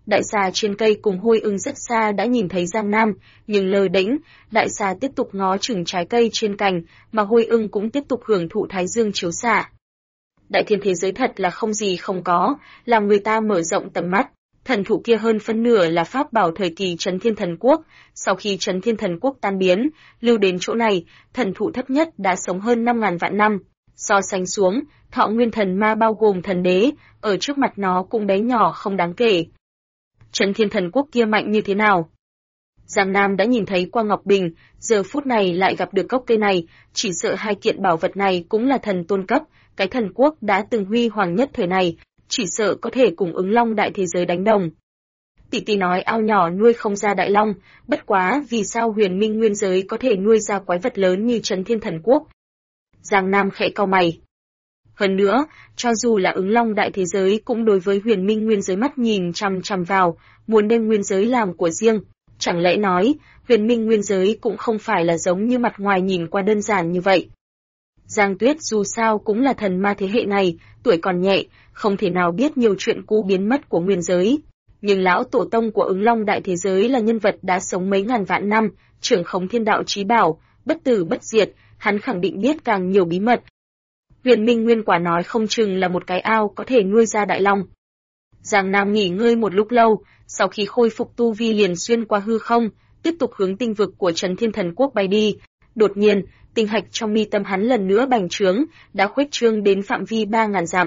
Đại xà trên cây cùng Hôi Ưng rất xa đã nhìn thấy Giang Nam, nhưng lơ đễnh, đại xà tiếp tục ngó chừng trái cây trên cành, mà Hôi Ưng cũng tiếp tục hưởng thụ thái dương chiếu xạ. Đại thiên thế giới thật là không gì không có, làm người ta mở rộng tầm mắt. Thần thụ kia hơn phân nửa là pháp bảo thời kỳ Trấn Thiên Thần Quốc, sau khi Trấn Thiên Thần Quốc tan biến, lưu đến chỗ này, thần thụ thấp nhất đã sống hơn 5.000 vạn năm. So sánh xuống, Thọ Nguyên Thần Ma bao gồm thần đế, ở trước mặt nó cũng bé nhỏ không đáng kể. Trấn Thiên Thần Quốc kia mạnh như thế nào? Giang Nam đã nhìn thấy qua Ngọc Bình, giờ phút này lại gặp được gốc cây này, chỉ sợ hai kiện bảo vật này cũng là thần tôn cấp, cái thần quốc đã từng huy hoàng nhất thời này, chỉ sợ có thể cùng Ứng Long đại thế giới đánh đồng. Tỷ tỷ nói ao nhỏ nuôi không ra đại long, bất quá vì sao Huyền Minh nguyên giới có thể nuôi ra quái vật lớn như Trấn Thiên Thần Quốc? Giang Nam khẽ cau mày. Hơn nữa, cho dù là Ứng Long đại thế giới cũng đối với Huyền Minh nguyên giới mắt nhìn chằm chằm vào, muốn đem nguyên giới làm của riêng. Chẳng lẽ nói, Huyền Minh nguyên giới cũng không phải là giống như mặt ngoài nhìn qua đơn giản như vậy. Giang Tuyết dù sao cũng là thần ma thế hệ này, tuổi còn nhẹ, không thể nào biết nhiều chuyện cũ biến mất của nguyên giới. Nhưng lão tổ tông của Ứng Long đại thế giới là nhân vật đã sống mấy ngàn vạn năm, trưởng khống thiên đạo chí bảo, bất tử bất diệt, hắn khẳng định biết càng nhiều bí mật. Huyền Minh nguyên quả nói không chừng là một cái ao có thể nuôi ra đại long. Giang Nam nghỉ ngơi một lúc lâu, sau khi khôi phục tu vi liền xuyên qua hư không, tiếp tục hướng tinh vực của Trấn Thiên Thần Quốc bay đi. Đột nhiên, tinh hạch trong mi tâm hắn lần nữa bành trướng, đã khuếch trương đến phạm vi 3.000 dặm.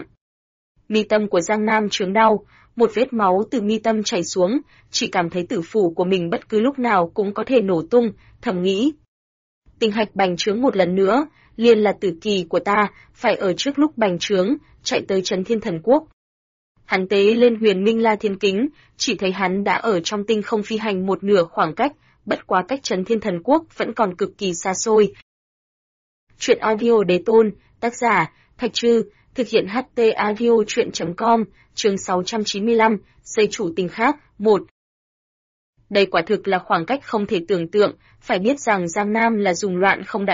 Mi tâm của Giang Nam trướng đau, một vết máu từ mi tâm chảy xuống, chỉ cảm thấy tử phủ của mình bất cứ lúc nào cũng có thể nổ tung, thầm nghĩ. Tinh hạch bành trướng một lần nữa, liền là tử kỳ của ta, phải ở trước lúc bành trướng, chạy tới Trấn Thiên Thần Quốc. Hắn tế lên Huyền Minh La Thiên Kính, chỉ thấy hắn đã ở trong tinh không phi hành một nửa khoảng cách, bất quá cách Trấn Thiên Thần Quốc vẫn còn cực kỳ xa xôi. Chuyện audio đế tôn, tác giả, Thạch Trư, thực hiện HT audio chuyện.com, chương 695, xây chủ tinh khác, 1. Đây quả thực là khoảng cách không thể tưởng tượng, phải biết rằng Giang Nam là dùng loạn không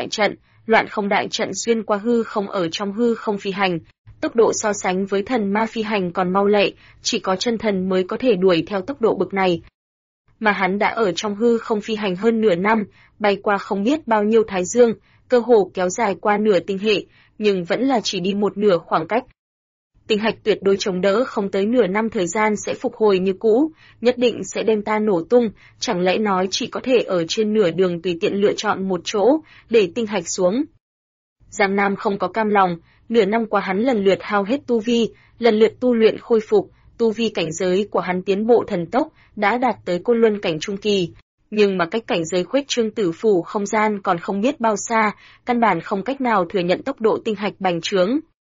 đại trận xuyên qua hư không ở trong hư không phi hành. Tốc độ so sánh với thần ma phi hành còn mau lẹ, chỉ có chân thần mới có thể đuổi theo tốc độ bực này. Mà hắn đã ở trong hư không phi hành hơn nửa năm, bay qua không biết bao nhiêu thái dương, cơ hồ kéo dài qua nửa tinh hệ, nhưng vẫn là chỉ đi một nửa khoảng cách. Tinh hạch tuyệt đối chống đỡ không tới nửa năm thời gian sẽ phục hồi như cũ, nhất định sẽ đem ta nổ tung, chẳng lẽ nói chỉ có thể ở trên nửa đường tùy tiện lựa chọn một chỗ, để tinh hạch xuống. Giang Nam không có cam lòng, nửa năm qua hắn lần lượt hao hết tu vi, lần lượt tu luyện khôi phục, tu vi cảnh giới của hắn tiến bộ thần tốc, đã đạt tới Côn Luân cảnh trung kỳ. Nhưng mà cách cảnh giới khuếch trương tử phủ không gian còn không biết bao xa, căn bản không cách nào thừa nhận tốc độ tinh hạch bành trướng.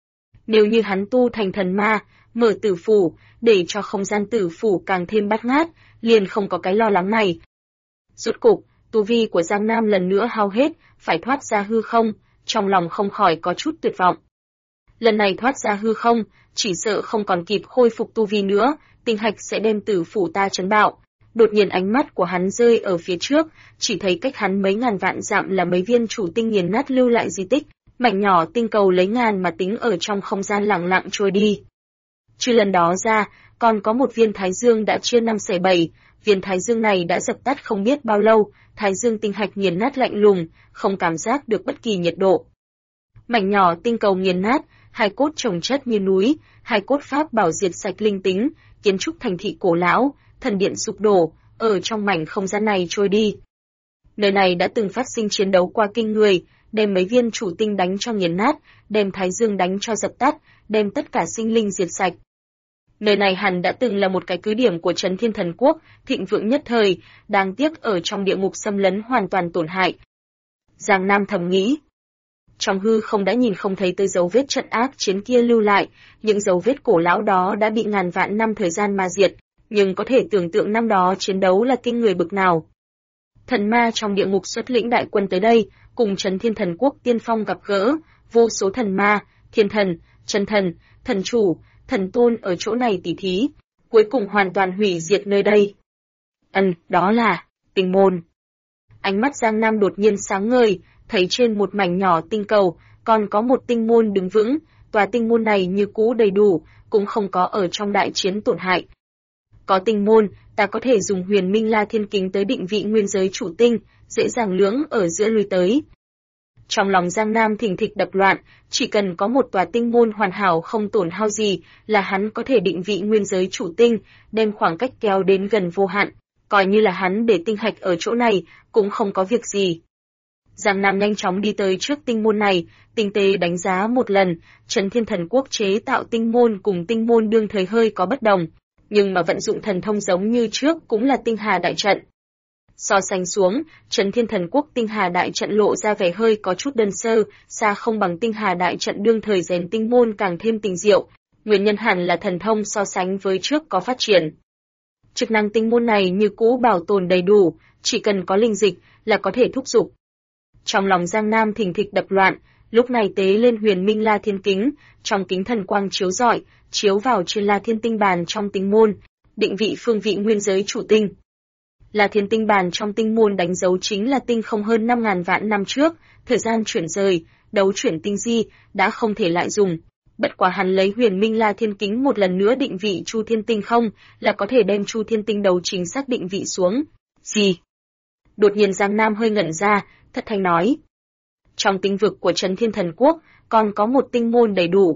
Nếu như hắn tu thành thần ma, mở tử phủ, để cho không gian tử phủ càng thêm bát ngát, liền không có cái lo lắng này. Rốt cục, tu vi của Giang Nam lần nữa hao hết, phải thoát ra hư không, trong lòng không khỏi có chút tuyệt vọng. Lần này thoát ra hư không, chỉ sợ không còn kịp khôi phục tu vi nữa, tinh hạch sẽ đem tử phủ ta chấn bạo. Đột nhiên ánh mắt của hắn rơi ở phía trước, chỉ thấy cách hắn mấy ngàn vạn dặm là mấy viên chủ tinh nghiền nát lưu lại di tích, mảnh nhỏ tinh cầu lấy ngàn mà tính ở trong không gian lặng lặng trôi đi. Trừ lần đó ra, còn có một viên thái dương đã chia 5/7, viên thái dương này đã dập tắt không biết bao lâu, thái dương tinh hạch nghiền nát lạnh lùng, không cảm giác được bất kỳ nhiệt độ. Mảnh nhỏ tinh cầu nghiền nát, hai cốt chồng chất như núi, hai cốt pháp bảo diệt sạch linh tính, kiến trúc thành thị cổ lão, thần điện sụp đổ, ở trong mảnh không gian này trôi đi. Nơi này đã từng phát sinh chiến đấu qua kinh người, đem mấy viên chủ tinh đánh cho nghiền nát, đem thái dương đánh cho dập tắt, đem tất cả sinh linh diệt sạch. Nơi này hẳn đã từng là một cái cứ điểm của Trấn Thiên Thần Quốc, thịnh vượng nhất thời, đáng tiếc ở trong địa ngục xâm lấn hoàn toàn tổn hại. Giang Nam thầm nghĩ. Trong hư không đã nhìn không thấy tới dấu vết trận ác chiến kia lưu lại, những dấu vết cổ lão đó đã bị ngàn vạn năm thời gian ma diệt, nhưng có thể tưởng tượng năm đó chiến đấu là kinh người bực nào. Thần ma trong địa ngục xuất lĩnh đại quân tới đây, cùng Trấn Thiên Thần Quốc tiên phong gặp gỡ, vô số thần ma, thiên thần, chân thần, thần chủ, thần tôn ở chỗ này tỉ thí, cuối cùng hoàn toàn hủy diệt nơi đây. Đó là Tinh Môn. Ánh mắt Giang Nam đột nhiên sáng ngời, thấy trên một mảnh nhỏ tinh cầu, còn có một tinh môn đứng vững, tòa tinh môn này như cũ đầy đủ, cũng không có ở trong đại chiến tổn hại. Có tinh môn, ta có thể dùng Huyền Minh La Thiên Kính tới định vị nguyên giới chủ tinh, dễ dàng lưỡng ở giữa lui tới. Trong lòng Giang Nam thình thịch đập loạn, chỉ cần có một tòa tinh môn hoàn hảo không tổn hao gì, là hắn có thể định vị nguyên giới chủ tinh, đem khoảng cách kéo đến gần vô hạn, coi như là hắn để tinh hạch ở chỗ này, cũng không có việc gì. Giang Nam nhanh chóng đi tới trước tinh môn này, tinh tế đánh giá một lần, Trấn Thiên Thần Quốc chế tạo tinh môn cùng tinh môn đương thời hơi có bất đồng, nhưng mà vận dụng thần thông giống như trước cũng là tinh hà đại trận. So sánh xuống, Trấn Thiên Thần Quốc tinh hà đại trận lộ ra vẻ hơi có chút đơn sơ, xa không bằng tinh hà đại trận đương thời rèn tinh môn càng thêm tinh diệu, nguyên nhân hẳn là thần thông so sánh với trước có phát triển. Chức năng tinh môn này như cũ bảo tồn đầy đủ, chỉ cần có linh dịch là có thể thúc giục. Trong lòng Giang Nam thình thịch đập loạn, lúc này tế lên Huyền Minh La Thiên Kính, trong kính thần quang chiếu rọi, chiếu vào trên La Thiên Tinh bàn trong tinh môn, định vị phương vị nguyên giới chủ tinh. La Thiên Tinh bàn trong tinh môn đánh dấu chính là tinh không hơn 5.000 vạn năm trước, thời gian chuyển rời, đấu chuyển tinh di, đã không thể lại dùng. Bất quá hắn lấy Huyền Minh La Thiên Kính một lần nữa định vị Chu Thiên Tinh không, là có thể đem Chu Thiên Tinh đấu chính xác định vị xuống. Gì? Đột nhiên Giang Nam hơi ngẩn ra, thất thanh nói. Trong tinh vực của Trấn Thiên Thần Quốc, còn có một tinh môn đầy đủ.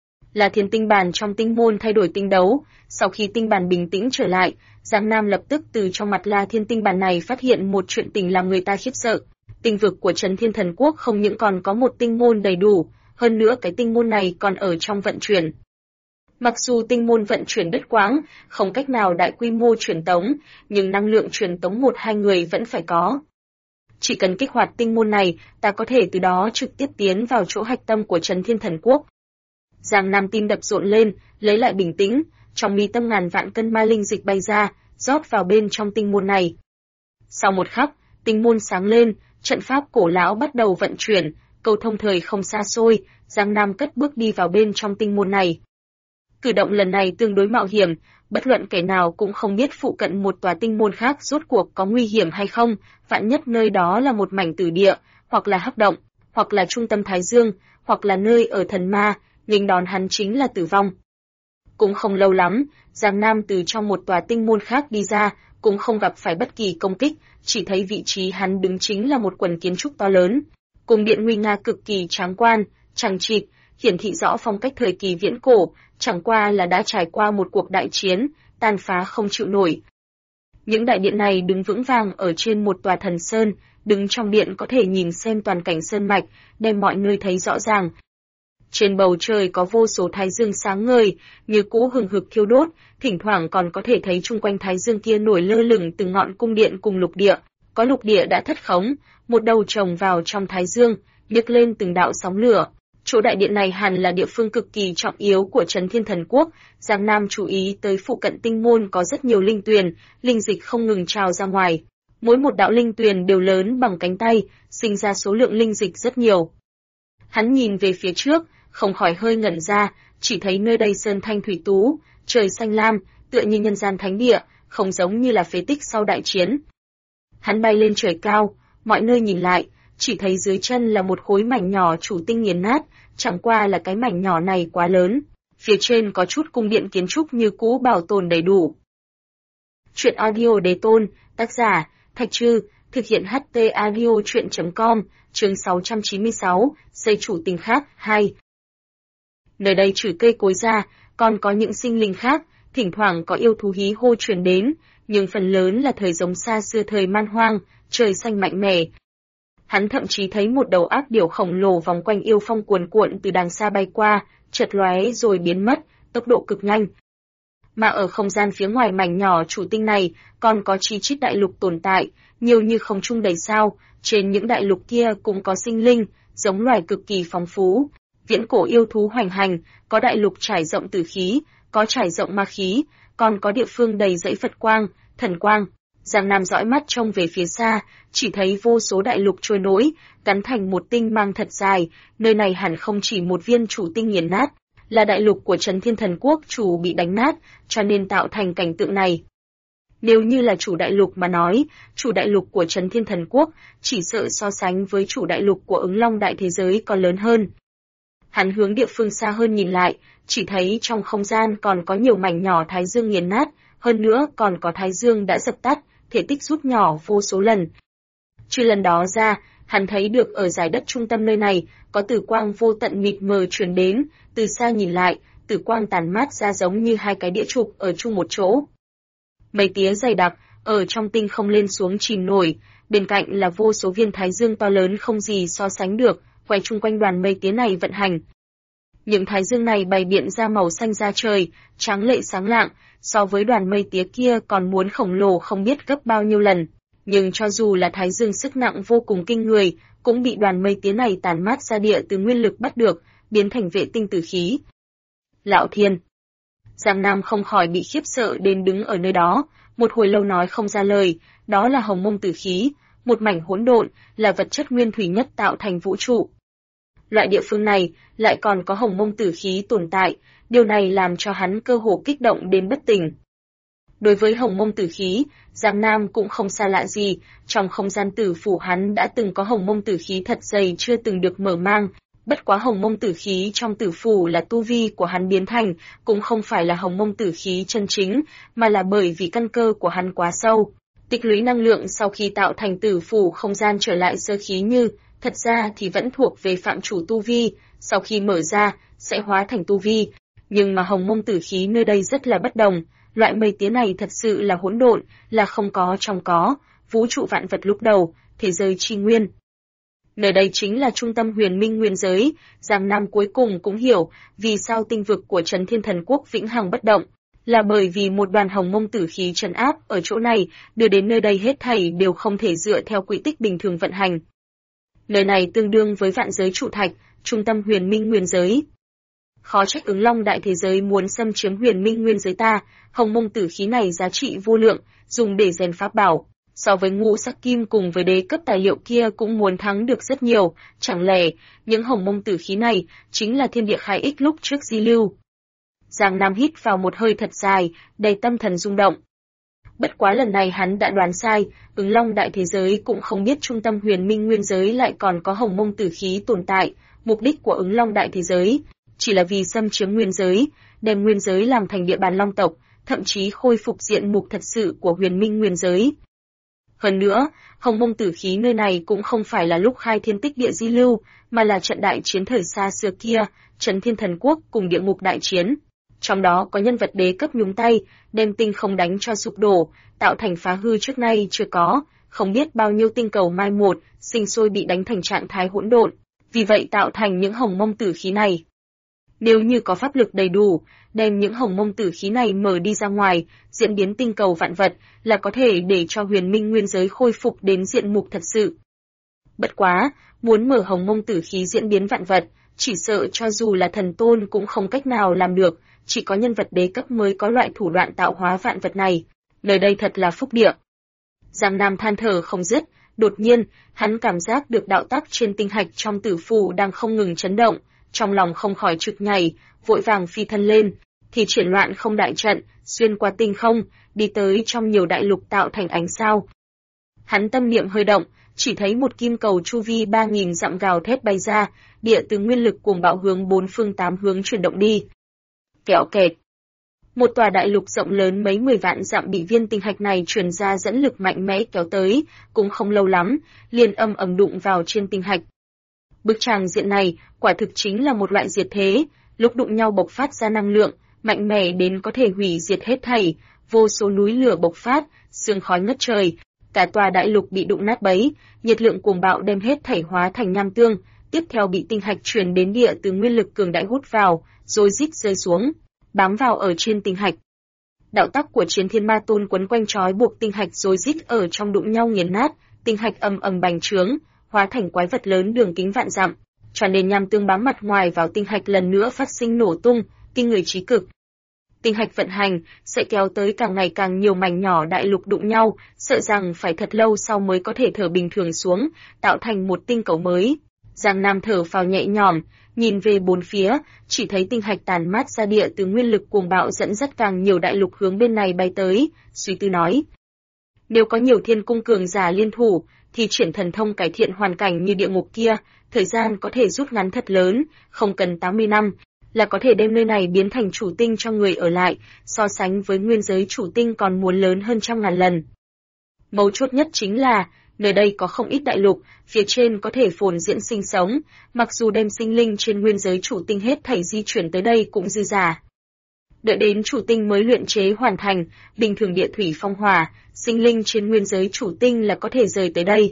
La Thiên Tinh bàn trong tinh môn thay đổi tinh đấu, sau khi tinh bàn bình tĩnh trở lại, Giang Nam lập tức từ trong mặt La Thiên Tinh bàn này phát hiện một chuyện tình làm người ta khiếp sợ. Tinh vực của Trấn Thiên Thần Quốc không những còn có một tinh môn đầy đủ, hơn nữa cái tinh môn này còn ở trong vận chuyển. Mặc dù tinh môn vận chuyển đứt quãng, không cách nào đại quy mô truyền tống, nhưng năng lượng truyền tống 1-2 người vẫn phải có. Chỉ cần kích hoạt tinh môn này, ta có thể từ đó trực tiếp tiến vào chỗ hạch tâm của Trấn Thiên Thần Quốc. Giang Nam tim đập rộn lên, lấy lại bình tĩnh, trong mi tâm ngàn vạn cân ma linh dịch bay ra, rót vào bên trong tinh môn này. Sau một khắc, tinh môn sáng lên, trận pháp cổ lão bắt đầu vận chuyển, cầu thông thời không xa xôi, Giang Nam cất bước đi vào bên trong tinh môn này. Cử động lần này tương đối mạo hiểm, bất luận kẻ nào cũng không biết phụ cận một tòa tinh môn khác rốt cuộc có nguy hiểm hay không, vạn nhất nơi đó là một mảnh tử địa, hoặc là hắc động, hoặc là trung tâm Thái Dương, hoặc là nơi ở thần ma, nghênh đón hắn chính là tử vong. Cũng không lâu lắm, Giang Nam từ trong một tòa tinh môn khác đi ra, cũng không gặp phải bất kỳ công kích, chỉ thấy vị trí hắn đứng chính là một quần kiến trúc to lớn, cung điện nguy nga cực kỳ tráng quan, chằng chịt, hiển thị rõ phong cách thời kỳ viễn cổ, chẳng qua là đã trải qua một cuộc đại chiến, tàn phá không chịu nổi. Những đại điện này đứng vững vàng ở trên một tòa thần sơn, đứng trong điện có thể nhìn xem toàn cảnh sơn mạch, đem mọi nơi thấy rõ ràng. Trên bầu trời có vô số thái dương sáng ngời, như cũ hừng hực thiêu đốt, thỉnh thoảng còn có thể thấy chung quanh thái dương kia nổi lơ lửng từng ngọn cung điện cùng lục địa, có lục địa đã thất khống, một đầu trồng vào trong thái dương, nhấc lên từng đạo sóng lửa. Chỗ đại điện này hẳn là địa phương cực kỳ trọng yếu của Trấn Thiên Thần Quốc, Giang Nam chú ý tới phụ cận tinh môn có rất nhiều linh tuyền, linh dịch không ngừng trào ra ngoài. Mỗi một đạo linh tuyền đều lớn bằng cánh tay, sinh ra số lượng linh dịch rất nhiều. Hắn nhìn về phía trước, không khỏi hơi ngẩn ra, chỉ thấy nơi đây sơn thanh thủy tú, trời xanh lam, tựa như nhân gian thánh địa, không giống như là phế tích sau đại chiến. Hắn bay lên trời cao, mọi nơi nhìn lại, chỉ thấy dưới chân là một khối mảnh nhỏ chủ tinh nghiền nát, chẳng qua là cái mảnh nhỏ này quá lớn. Phía trên có chút cung điện kiến trúc như cũ bảo tồn đầy đủ. Truyện audio Đế Tôn, tác giả, Thạch Trư, thực hiện HT audio truyện.com, chương 696, xây chủ tình khác, 2. Nơi đây trừ cây cối ra, còn có những sinh linh khác, thỉnh thoảng có yêu thú hí hô truyền đến, nhưng phần lớn là thời giống xa xưa thời man hoang, trời xanh mạnh mẽ. Hắn thậm chí thấy một đầu ác điểu khổng lồ vòng quanh yêu phong cuồn cuộn từ đàng xa bay qua, chợt lóe rồi biến mất, tốc độ cực nhanh. Mà ở không gian phía ngoài mảnh nhỏ chủ tinh này, còn có chi chít đại lục tồn tại, nhiều như không trung đầy sao, trên những đại lục kia cũng có sinh linh, giống loài cực kỳ phong phú. Viễn cổ yêu thú hoành hành, có đại lục trải rộng tử khí, có trải rộng ma khí, còn có địa phương đầy dãy Phật quang, thần quang. Giang Nam dõi mắt trông về phía xa, chỉ thấy vô số đại lục trôi nổi, gắn thành một tinh mang thật dài, nơi này hẳn không chỉ một viên chủ tinh nghiền nát, là đại lục của Trấn Thiên Thần Quốc chủ bị đánh nát, cho nên tạo thành cảnh tượng này. Nếu như là chủ đại lục mà nói, chủ đại lục của Trấn Thiên Thần Quốc chỉ sợ so sánh với chủ đại lục của Ứng Long đại thế giới còn lớn hơn. Hắn hướng địa phương xa hơn nhìn lại, chỉ thấy trong không gian còn có nhiều mảnh nhỏ thái dương nghiền nát, hơn nữa còn có thái dương đã dập tắt, thể tích rút nhỏ vô số lần. Trừ lần đó ra, hắn thấy được ở giải đất trung tâm nơi này, có tử quang vô tận mịt mờ truyền đến, từ xa nhìn lại, tử quang tàn mát ra giống như hai cái đĩa trục ở chung một chỗ. Mây tía dày đặc, ở trong tinh không lên xuống chìm nổi, bên cạnh là vô số viên thái dương to lớn không gì so sánh được, quay chung quanh đoàn mây tía này vận hành. Những thái dương này bày biện ra màu xanh da trời, tráng lệ sáng lạng, so với đoàn mây tía kia còn muốn khổng lồ không biết gấp bao nhiêu lần. Nhưng cho dù là thái dương sức nặng vô cùng kinh người, cũng bị đoàn mây tía này tàn mát ra địa từ nguyên lực bắt được, biến thành vệ tinh tử khí. Lão Thiên! Giang Nam không khỏi bị khiếp sợ đến đứng ở nơi đó, một hồi lâu nói không ra lời, đó là hồng mông tử khí, một mảnh hỗn độn, là vật chất nguyên thủy nhất tạo thành vũ trụ. Loại địa phương này lại còn có hồng mông tử khí tồn tại, điều này làm cho hắn cơ hồ kích động đến bất tỉnh. Đối với hồng mông tử khí, Giang Nam cũng không xa lạ gì, trong không gian tử phủ hắn đã từng có hồng mông tử khí thật dày chưa từng được mở mang, bất quá hồng mông tử khí trong tử phủ là tu vi của hắn biến thành, cũng không phải là hồng mông tử khí chân chính, mà là bởi vì căn cơ của hắn quá sâu. Tích lũy năng lượng sau khi tạo thành tử phủ không gian trở lại sơ khí như, thật ra thì vẫn thuộc về phạm chủ tu vi, sau khi mở ra, sẽ hóa thành tu vi. Nhưng mà hồng mông tử khí nơi đây rất là bất đồng, loại mây tía này thật sự là hỗn độn, là không có trong có, vũ trụ vạn vật lúc đầu, thế giới chi nguyên. Nơi đây chính là trung tâm huyền minh nguyên giới, Giang Nam cuối cùng cũng hiểu vì sao tinh vực của Trấn Thiên Thần Quốc vĩnh hằng bất động, là bởi vì một đoàn hồng mông tử khí trấn áp ở chỗ này, đưa đến nơi đây hết thảy đều không thể dựa theo quỹ tích bình thường vận hành. Nơi này tương đương với vạn giới trụ thạch, trung tâm huyền minh nguyên giới. Khó trách Ứng Long đại thế giới muốn xâm chiếm huyền minh nguyên giới ta, hồng mông tử khí này giá trị vô lượng, dùng để rèn pháp bảo. So với ngũ sắc kim cùng với đế cấp tài liệu kia cũng muốn thắng được rất nhiều, chẳng lẽ những hồng mông tử khí này chính là thiên địa khai ích lúc trước di lưu. Giang Nam hít vào một hơi thật dài, đầy tâm thần rung động. Bất quá lần này hắn đã đoán sai, Ứng Long đại thế giới cũng không biết trung tâm huyền minh nguyên giới lại còn có hồng mông tử khí tồn tại, mục đích của Ứng Long đại thế giới chỉ là vì xâm chiếm nguyên giới, đem nguyên giới làm thành địa bàn long tộc, thậm chí khôi phục diện mục thật sự của huyền minh nguyên giới. Hơn nữa, hồng mông tử khí nơi này cũng không phải là lúc khai thiên tích địa di lưu, mà là trận đại chiến thời xa xưa kia, Trấn Thiên Thần Quốc cùng địa ngục đại chiến. Trong đó có nhân vật đế cấp nhúng tay, đem tinh không đánh cho sụp đổ, tạo thành phá hư trước nay chưa có, không biết bao nhiêu tinh cầu mai một, sinh sôi bị đánh thành trạng thái hỗn độn, vì vậy tạo thành những hồng mông tử khí này. Nếu như có pháp lực đầy đủ, đem những hồng mông tử khí này mở đi ra ngoài, diễn biến tinh cầu vạn vật, là có thể để cho huyền minh nguyên giới khôi phục đến diện mục thật sự. Bất quá, muốn mở hồng mông tử khí diễn biến vạn vật, chỉ sợ cho dù là thần tôn cũng không cách nào làm được, chỉ có nhân vật đế cấp mới có loại thủ đoạn tạo hóa vạn vật này. Nơi đây thật là phúc địa. Giang Nam than thở không dứt, đột nhiên, hắn cảm giác được đạo tắc trên tinh hạch trong tử phù đang không ngừng chấn động, trong lòng không khỏi trực nhảy, vội vàng phi thân lên, thì triển loạn không đại trận, xuyên qua tinh không, đi tới trong nhiều đại lục tạo thành ánh sao. Hắn tâm niệm hơi động, chỉ thấy một kim cầu chu vi 3000 dặm gào thét bay ra, địa từ nguyên lực cuồng bạo hướng bốn phương tám hướng chuyển động đi. Kẹo kẹt. Một tòa đại lục rộng lớn mấy 10 vạn dặm bị viên tinh hạch này truyền ra dẫn lực mạnh mẽ kéo tới, cũng không lâu lắm, liền âm ầm đụng vào trên tinh hạch. Bức tràng diện này, quả thực chính là một loại diệt thế, lúc đụng nhau bộc phát ra năng lượng, mạnh mẽ đến có thể hủy diệt hết thảy, vô số núi lửa bộc phát, sương khói ngất trời, cả tòa đại lục bị đụng nát bấy, nhiệt lượng cuồng bạo đem hết thảy hóa thành nham tương, tiếp theo bị tinh hạch truyền đến địa từ nguyên lực cường đại hút vào, rồi rít rơi xuống, bám vào ở trên tinh hạch. Đạo tắc của Chiến Thiên Ma Tôn quấn quanh trói buộc tinh hạch rồi rít ở trong đụng nhau nghiền nát, tinh hạch ầm ầm bành trướng, hóa thành quái vật lớn đường kính vạn dặm, cho nên nham tương bám mặt ngoài vào tinh hạch lần nữa phát sinh nổ tung, kinh người chí cực. Tinh hạch vận hành sẽ kéo tới càng ngày càng nhiều mảnh nhỏ đại lục đụng nhau, sợ rằng phải thật lâu sau mới có thể thở bình thường xuống, tạo thành một tinh cầu mới. Giang Nam thở phào nhẹ nhõm, nhìn về bốn phía, chỉ thấy tinh hạch tàn mát ra địa từ nguyên lực cuồng bạo dẫn dắt càng nhiều đại lục hướng bên này bay tới, suy tư nói. Nếu có nhiều thiên cung cường giả liên thủ, thì triển thần thông cải thiện hoàn cảnh như địa ngục kia, thời gian có thể rút ngắn thật lớn, không cần 80 năm, là có thể đem nơi này biến thành chủ tinh cho người ở lại, so sánh với nguyên giới chủ tinh còn muốn lớn hơn trăm ngàn lần. Mấu chốt nhất chính là, nơi đây có không ít đại lục, phía trên có thể phồn diễn sinh sống, mặc dù đem sinh linh trên nguyên giới chủ tinh hết thảy di chuyển tới đây cũng dư giả. Đợi đến chủ tinh mới luyện chế hoàn thành, bình thường địa thủy phong hỏa, sinh linh trên nguyên giới chủ tinh là có thể rời tới đây.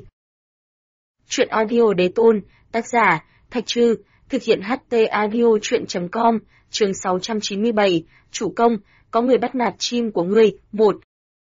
Truyện audio đế tôn, tác giả, Thạch Trư, thực hiện HT audio truyện.com, chương 697, chủ công, có người bắt nạt chim của ngươi, 1.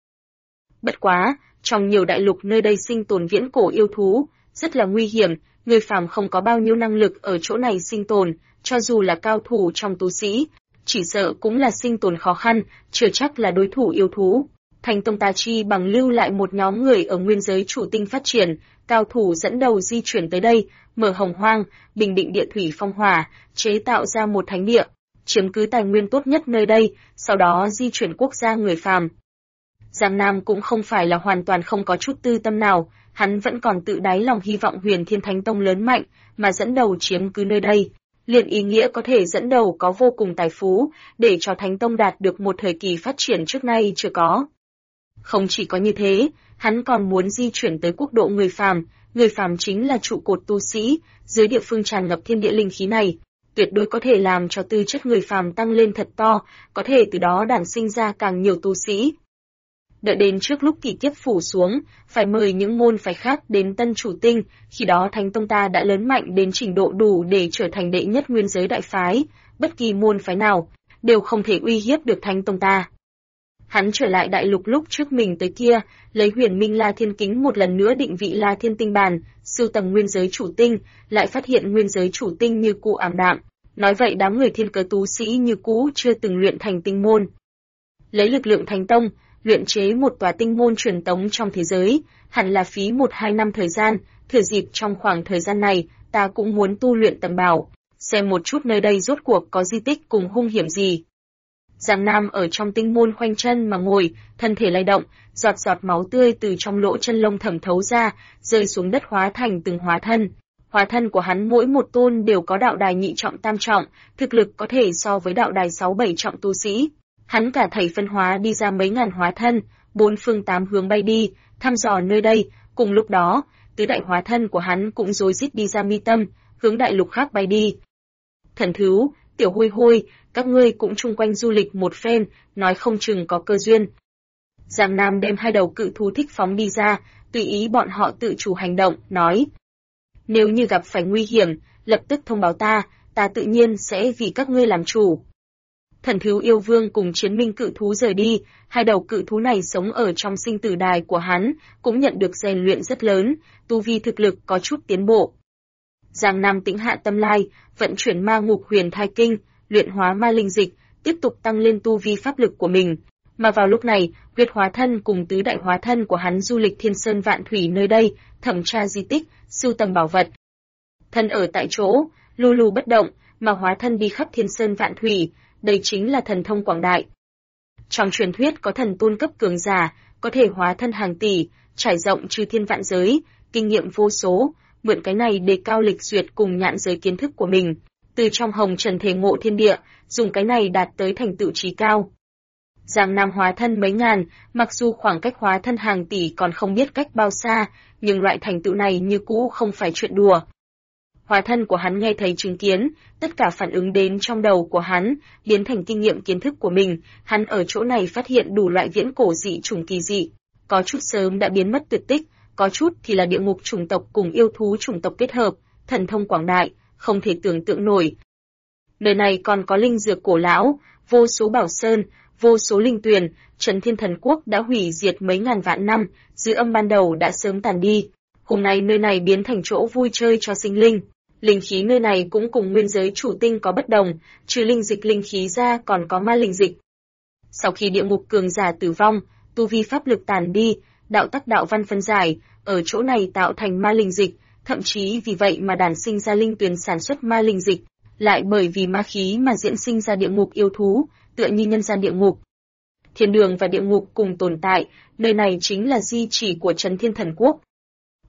Bất quá, trong nhiều đại lục nơi đây sinh tồn viễn cổ yêu thú, rất là nguy hiểm, người phàm không có bao nhiêu năng lực ở chỗ này sinh tồn, cho dù là cao thủ trong tu sĩ, chỉ sợ cũng là sinh tồn khó khăn, chưa chắc là đối thủ yêu thú. Thánh Tông ta chi bằng lưu lại một nhóm người ở nguyên giới chủ tinh phát triển, cao thủ dẫn đầu di chuyển tới đây, mở hồng hoang, bình định địa thủy phong hỏa, chế tạo ra một thánh địa, chiếm cứ tài nguyên tốt nhất nơi đây, sau đó di chuyển quốc gia người phàm. Giang Nam cũng không phải là hoàn toàn không có chút tư tâm nào, hắn vẫn còn tự đáy lòng hy vọng Huyền Thiên Thánh Tông lớn mạnh, mà dẫn đầu chiếm cứ nơi đây. Liền ý nghĩa có thể dẫn đầu có vô cùng tài phú, để cho Thánh Tông đạt được một thời kỳ phát triển trước nay chưa có. Không chỉ có như thế, hắn còn muốn di chuyển tới quốc độ người phàm chính là trụ cột tu sĩ, dưới địa phương tràn ngập thiên địa linh khí này, tuyệt đối có thể làm cho tư chất người phàm tăng lên thật to, có thể từ đó đản sinh ra càng nhiều tu sĩ. Đợi đến trước lúc kỳ kiếp phủ xuống, phải mời những môn phái khác đến tân chủ tinh, khi đó Thánh Tông ta đã lớn mạnh đến trình độ đủ để trở thành đệ nhất nguyên giới đại phái, bất kỳ môn phái nào đều không thể uy hiếp được Thánh Tông ta. Hắn trở lại đại lục lúc trước mình tới kia, lấy Huyền Minh La Thiên Kính một lần nữa định vị La Thiên Tinh Bàn, sưu tầm nguyên giới chủ tinh, lại phát hiện nguyên giới chủ tinh như cũ ảm đạm. Nói vậy đám người thiên cơ tú sĩ như cũ chưa từng luyện thành tinh môn. Lấy lực lượng Thánh Tông, luyện chế một tòa tinh môn truyền tống trong thế giới, hẳn là phí 1-2 năm thời gian, thừa dịp trong khoảng thời gian này, ta cũng muốn tu luyện tầm bảo, xem một chút nơi đây rốt cuộc có di tích cùng hung hiểm gì. Giang Nam ở trong tinh môn khoanh chân mà ngồi, thân thể lay động, giọt giọt máu tươi từ trong lỗ chân lông thẩm thấu ra, rơi xuống đất hóa thành từng hóa thân. Hóa thân của hắn mỗi một tôn đều có đạo đài nhị trọng tam trọng, thực lực có thể so với đạo đài 6-7 trọng tu sĩ. Hắn cả thảy phân hóa đi ra mấy ngàn hóa thân, 4 phương 8 hướng bay đi, thăm dò nơi đây, cùng lúc đó, tứ đại hóa thân của hắn cũng rối rít đi ra mi tâm, hướng đại lục khác bay đi. Thần Thú, Tiểu Hôi Hôi, các ngươi cũng chung quanh du lịch một phen, nói không chừng có cơ duyên. Giang Nam đem 2 đầu cự thú thích phóng đi ra, tùy ý bọn họ tự chủ hành động, nói. Nếu như gặp phải nguy hiểm, lập tức thông báo ta tự nhiên sẽ vì các ngươi làm chủ. Thần Thú Yêu Vương cùng Chiến Minh cự thú rời đi, 2 đầu cự thú này sống ở trong sinh tử đài của hắn, cũng nhận được rèn luyện rất lớn, tu vi thực lực có chút tiến bộ. Giang Nam tĩnh hạ tâm lai, vận chuyển ma ngục huyền thai kinh, luyện hóa ma linh dịch, tiếp tục tăng lên tu vi pháp lực của mình. Mà vào lúc này, Huyết hóa thân cùng tứ đại hóa thân của hắn du lịch thiên sơn vạn thủy nơi đây, thẩm tra di tích, sưu tầm bảo vật. Thân ở tại chỗ, lù lù bất động, mà hóa thân đi khắp thiên sơn vạn thủy, đây chính là thần thông quảng đại. Trong truyền thuyết có thần tôn cấp cường giả, có thể hóa thân hàng tỷ, trải rộng chư thiên vạn giới, kinh nghiệm vô số, mượn cái này để cao lịch duyệt cùng nhãn giới kiến thức của mình, từ trong hồng trần thể ngộ thiên địa, dùng cái này đạt tới thành tựu trí cao. Giang Nam hóa thân mấy ngàn, mặc dù khoảng cách hóa thân hàng tỷ còn không biết cách bao xa, nhưng loại thành tựu này như cũ không phải chuyện đùa. Hóa thân của hắn nghe thấy chứng kiến, tất cả phản ứng đến trong đầu của hắn, biến thành kinh nghiệm kiến thức của mình, hắn ở chỗ này phát hiện đủ loại viễn cổ dị chủng kỳ dị, có chút sớm đã biến mất tuyệt tích, có chút thì là địa ngục chủng tộc cùng yêu thú chủng tộc kết hợp, thần thông quảng đại, không thể tưởng tượng nổi. Nơi này còn có linh dược cổ lão, vô số bảo sơn, vô số linh tuyền, Trấn Thiên Thần Quốc đã hủy diệt mấy ngàn vạn năm, dư âm ban đầu đã sớm tàn đi. Hôm nay nơi này biến thành chỗ vui chơi cho sinh linh. Linh khí nơi này cũng cùng nguyên giới chủ tinh có bất đồng, trừ linh dịch linh khí ra còn có ma linh dịch. Sau khi địa ngục cường giả tử vong, tu vi pháp lực tàn đi, đạo tắc đạo văn phân giải, ở chỗ này tạo thành ma linh dịch, thậm chí vì vậy mà đản sinh ra linh tuyền sản xuất ma linh dịch, lại bởi vì ma khí mà diễn sinh ra địa ngục yêu thú, tựa như nhân gian địa ngục. Thiên đường và địa ngục cùng tồn tại, nơi này chính là di chỉ của Trấn Thiên Thần Quốc.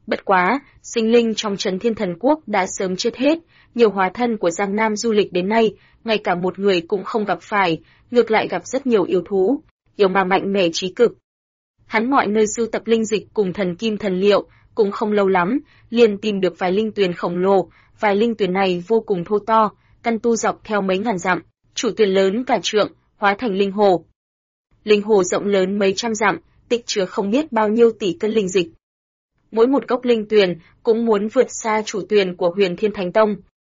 Bất quá, sinh linh trong Trấn Thiên Thần Quốc đã sớm chết hết, nhiều hóa thân của Giang Nam du lịch đến nay, ngay cả một người cũng không gặp phải, ngược lại gặp rất nhiều yêu thú, yêu ma mạnh mẽ chí cực. Hắn mọi nơi sưu tập linh dịch cùng thần kim thần liệu, cũng không lâu lắm, liền tìm được vài linh tuyền khổng lồ, vài linh tuyền này vô cùng thô to, căn tu dọc theo mấy ngàn dặm, chủ tuyền lớn cả trượng, hóa thành linh hồ. Linh hồ rộng lớn mấy trăm dặm, tích chứa không biết bao nhiêu tỷ cân linh dịch. Mỗi một gốc linh tuyền cũng muốn vượt xa chủ tuyền của Huyền Thiên Thánh Tông.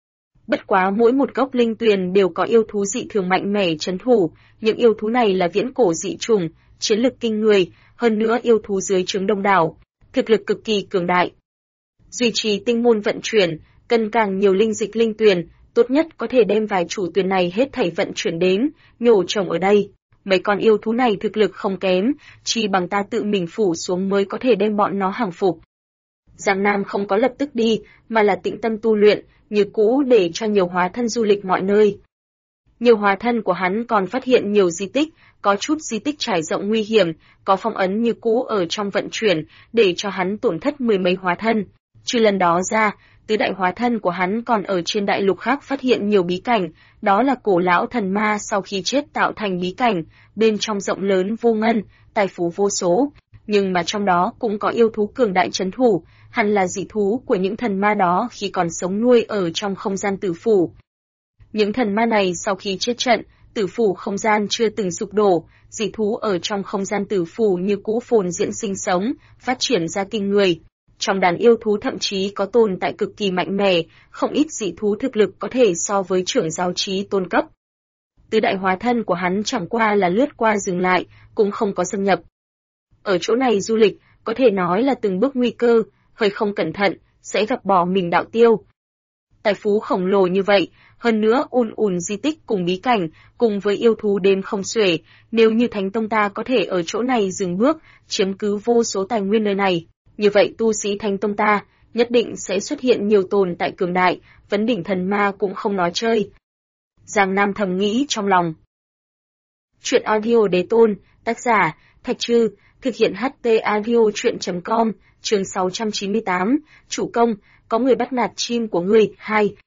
Bất quá mỗi một gốc linh tuyền đều có yêu thú dị thường mạnh mẽ trấn thủ, những yêu thú này là viễn cổ dị trùng, chiến lực kinh người, hơn nữa yêu thú dưới trướng đông đảo, thực lực cực kỳ cường đại. Duy trì tinh môn vận chuyển, cần càng nhiều linh dịch linh tuyền, tốt nhất có thể đem vài chủ tuyền này hết thảy vận chuyển đến, nhổ trồng ở đây. Mấy con yêu thú này thực lực không kém, chỉ bằng ta tự mình phủ xuống mới có thể đem bọn nó hàng phục. Giang Nam không có lập tức đi, mà là tĩnh tâm tu luyện, như cũ để cho nhiều hóa thân du lịch mọi nơi. Nhiều hóa thân của hắn còn phát hiện nhiều di tích, có chút di tích trải rộng nguy hiểm, có phong ấn như cũ ở trong vận chuyển, để cho hắn tổn thất mười mấy hóa thân. Trừ lần đó ra, tứ đại hóa thân của hắn còn ở trên đại lục khác phát hiện nhiều bí cảnh, đó là cổ lão thần ma sau khi chết tạo thành bí cảnh, bên trong rộng lớn vô ngân, tài phú vô số, nhưng mà trong đó cũng có yêu thú cường đại trấn thủ, hẳn là dị thú của những thần ma đó khi còn sống nuôi ở trong không gian tử phủ. Những thần ma này sau khi chết trận, tử phủ không gian chưa từng sụp đổ, dị thú ở trong không gian tử phủ như cũ phồn diễn sinh sống, phát triển ra kinh người. Trong đàn yêu thú thậm chí có tồn tại cực kỳ mạnh mẽ, không ít dị thú thực lực có thể so với trưởng giáo trí tôn cấp. Tứ đại hóa thân của hắn chẳng qua là lướt qua dừng lại, cũng không có xâm nhập. Ở chỗ này du lịch, có thể nói là từng bước nguy cơ, hơi không cẩn thận, sẽ gặp bỏ mình đạo tiêu. Tài phú khổng lồ như vậy, hơn nữa ùn di tích cùng bí cảnh, cùng với yêu thú đêm không xuể, nếu như Thánh Tông ta có thể ở chỗ này dừng bước, chiếm cứ vô số tài nguyên nơi này, như vậy tu sĩ Thánh Tông ta nhất định sẽ xuất hiện nhiều tồn tại cường đại, vấn đỉnh thần ma cũng không nói chơi. Giang Nam thầm nghĩ trong lòng. Chuyện audio đế tôn, tác giả, Thạch Trư, thực hiện HT audio chuyện.com, chương 698, chủ công, có người bắt nạt chim của ngươi, 2.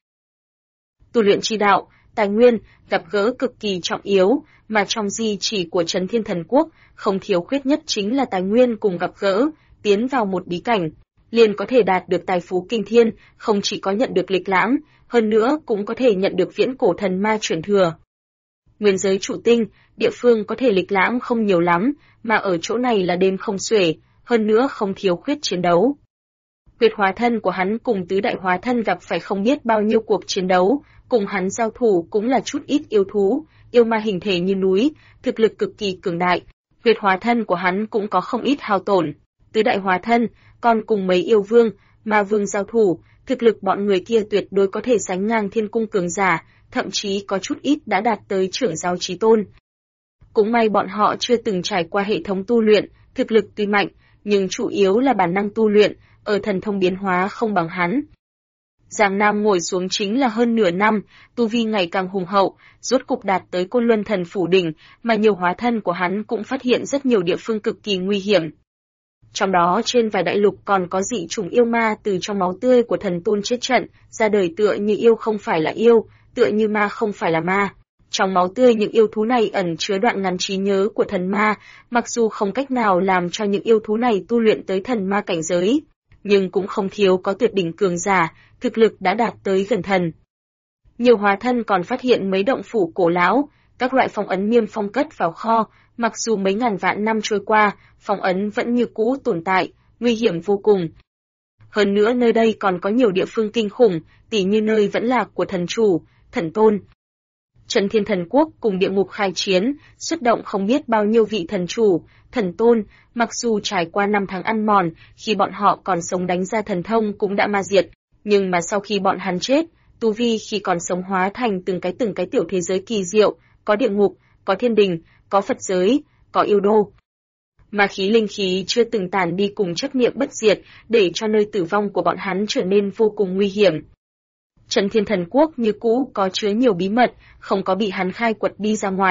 Tu luyện chi đạo, tài nguyên, gặp gỡ cực kỳ trọng yếu, mà trong di chỉ của Trấn Thiên Thần Quốc, không thiếu khuyết nhất chính là tài nguyên cùng gặp gỡ, tiến vào một bí cảnh, liền có thể đạt được tài phú kinh thiên, không chỉ có nhận được lịch lãm, hơn nữa cũng có thể nhận được viễn cổ thần ma truyền thừa. Nguyên giới trụ tinh, địa phương có thể lịch lãm không nhiều lắm, mà ở chỗ này là đêm không xuể, hơn nữa không thiếu khuyết chiến đấu. Huyết hóa thân của hắn cùng tứ đại hóa thân gặp phải không biết bao nhiêu cuộc chiến đấu, cùng hắn giao thủ cũng là chút ít yêu thú, yêu ma hình thể như núi, thực lực cực kỳ cường đại. Huyết hóa thân của hắn cũng có không ít hao tổn. Tứ đại hóa thân, còn cùng mấy yêu vương, ma vương giao thủ, thực lực bọn người kia tuyệt đối có thể sánh ngang thiên cung cường giả, thậm chí có chút ít đã đạt tới trưởng giáo chí tôn. Cũng may bọn họ chưa từng trải qua hệ thống tu luyện, thực lực tuy mạnh, nhưng chủ yếu là bản năng tu luyện, ở thần thông biến hóa không bằng hắn. Giang Nam ngồi xuống chính là hơn nửa năm, tu vi ngày càng hùng hậu, rốt cục đạt tới Côn Luân Thần Phủ đỉnh, mà nhiều hóa thân của hắn cũng phát hiện rất nhiều địa phương cực kỳ nguy hiểm. Trong đó trên vài đại lục còn có dị chủng yêu ma từ trong máu tươi của thần tôn chết trận, ra đời tựa như yêu không phải là yêu, tựa như ma không phải là ma. Trong máu tươi những yêu thú này ẩn chứa đoạn ngắn trí nhớ của thần ma, mặc dù không cách nào làm cho những yêu thú này tu luyện tới thần ma cảnh giới, nhưng cũng không thiếu có tuyệt đỉnh cường giả, thực lực đã đạt tới gần thần. Nhiều hóa thân còn phát hiện mấy động phủ cổ lão, các loại phong ấn niêm phong cất vào kho, mặc dù mấy ngàn vạn năm trôi qua, phong ấn vẫn như cũ tồn tại, nguy hiểm vô cùng. Hơn nữa nơi đây còn có nhiều địa phương kinh khủng, tỉ như nơi vẫn lạc của thần chủ, thần tôn. Trấn Thiên Thần Quốc cùng địa ngục khai chiến, xuất động không biết bao nhiêu vị thần chủ, thần tôn, mặc dù trải qua 5 tháng ăn mòn, khi bọn họ còn sống đánh ra thần thông cũng đã ma diệt, nhưng mà sau khi bọn hắn chết, tu vi khi còn sống hóa thành từng cái tiểu thế giới kỳ diệu, có địa ngục, có thiên đình, có Phật giới, có yêu đô. Mà khí linh khí chưa từng tàn đi cùng chấp niệm bất diệt, để cho nơi tử vong của bọn hắn trở nên vô cùng nguy hiểm. Trấn Thiên Thần Quốc như cũ có chứa nhiều bí mật, không có bị hắn khai quật đi ra ngoài.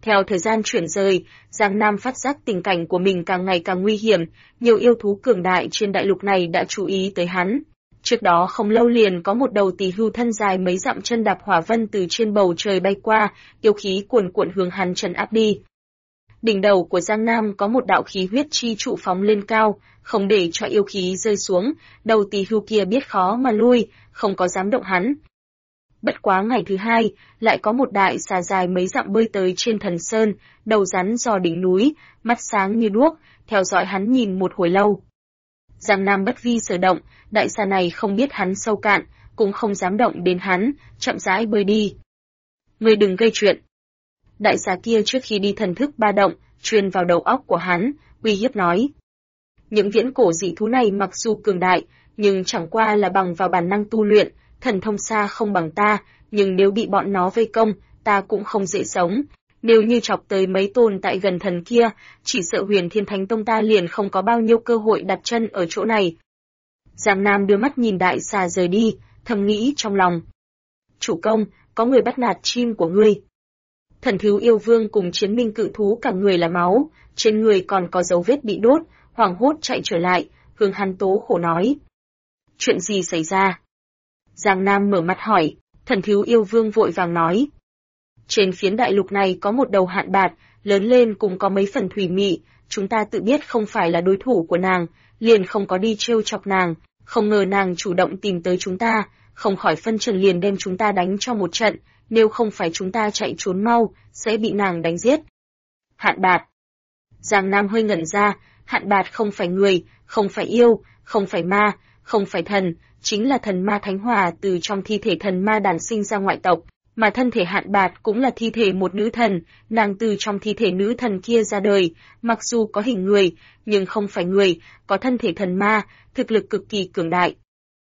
Theo thời gian chuyển rời, Giang Nam phát giác tình cảnh của mình càng ngày càng nguy hiểm, nhiều yêu thú cường đại trên đại lục này đã chú ý tới hắn. Trước đó không lâu liền có một đầu tỳ hưu thân dài mấy dặm chân đạp hỏa vân từ trên bầu trời bay qua, yêu khí cuồn cuộn hướng hắn trấn áp đi. Đỉnh đầu của Giang Nam có một đạo khí huyết chi trụ phóng lên cao, không để cho yêu khí rơi xuống, đầu tỳ hưu kia biết khó mà lui, không có dám động hắn. Bất quá ngày thứ hai, lại có một đại xà dài mấy dặm bơi tới trên thần sơn, đầu rắn dò đỉnh núi, mắt sáng như đuốc, theo dõi hắn nhìn một hồi lâu. Giang Nam bất vi sở động, đại xà này không biết hắn sâu cạn, cũng không dám động đến hắn, chậm rãi bơi đi. Ngươi đừng gây chuyện. Đại xà kia trước khi đi thần thức ba động, truyền vào đầu óc của hắn, uy hiếp nói. Những viễn cổ dị thú này mặc dù cường đại, nhưng chẳng qua là bằng vào bản năng tu luyện, thần thông xa không bằng ta, nhưng nếu bị bọn nó vây công, ta cũng không dễ sống. Nếu như chọc tới mấy tồn tại gần thần kia, chỉ sợ Huyền Thiên Thánh Tông ta liền không có bao nhiêu cơ hội đặt chân ở chỗ này. Giang Nam đưa mắt nhìn đại xà rời đi, thầm nghĩ trong lòng. Chủ công, có người bắt nạt chim của ngươi. Thần Thiếu Yêu Vương cùng Chiến Minh Cự Thú cả người là máu, trên người còn có dấu vết bị đốt, hoảng hốt chạy trở lại, hướng hắn tố khổ nói. Chuyện gì xảy ra? Giang Nam mở mặt hỏi, Thần Thiếu Yêu Vương vội vàng nói. Trên phiến đại lục này có một đầu hạn bạt, lớn lên cũng có mấy phần thủy mị, chúng ta tự biết không phải là đối thủ của nàng, liền không có đi trêu chọc nàng, không ngờ nàng chủ động tìm tới chúng ta, không khỏi phân trần liền đem chúng ta đánh cho một trận, nếu không phải chúng ta chạy trốn mau, sẽ bị nàng đánh giết. Hạn bạt. Giang Nam hơi ngẩn ra, hạn bạt không phải người, không phải yêu, không phải ma, không phải thần, chính là thần ma thánh hòa từ trong thi thể thần ma đản sinh ra ngoại tộc, mà thân thể hạn bạt cũng là thi thể một nữ thần, nàng từ trong thi thể nữ thần kia ra đời, mặc dù có hình người, nhưng không phải người, có thân thể thần ma, thực lực cực kỳ cường đại.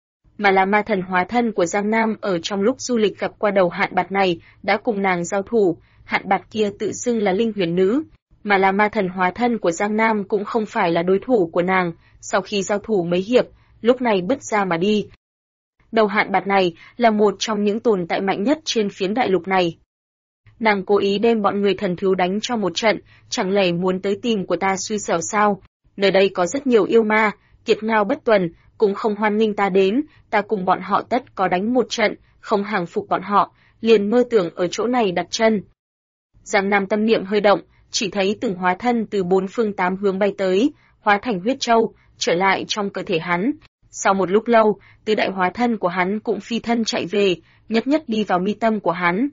Mà là ma thần hóa thân của Giang Nam ở trong lúc du lịch gặp qua đầu hạn bạt này, đã cùng nàng giao thủ, hạn bạt kia tự xưng là linh huyền nữ, mà là ma thần hóa thân của Giang Nam cũng không phải là đối thủ của nàng, sau khi giao thủ mấy hiệp, lúc này bứt ra mà đi. Đầu hạn bạt này là một trong những tồn tại mạnh nhất trên phiến đại lục này. Nàng cố ý đem bọn người thần thiếu đánh cho một trận, chẳng lẽ muốn tới tìm của ta xui xẻo sao? Nơi đây có rất nhiều yêu ma, kiệt ngao bất tuần, cũng không hoan nghênh ta đến, ta cùng bọn họ tất có đánh một trận, không hàng phục bọn họ, liền mơ tưởng ở chỗ này đặt chân. Giang Nam tâm niệm hơi động, chỉ thấy từng hóa thân từ bốn phương tám hướng bay tới, hóa thành huyết châu, trở lại trong cơ thể hắn. Sau một lúc lâu, tứ đại hóa thân của hắn cũng phi thân chạy về, nhất nhất đi vào mi tâm của hắn.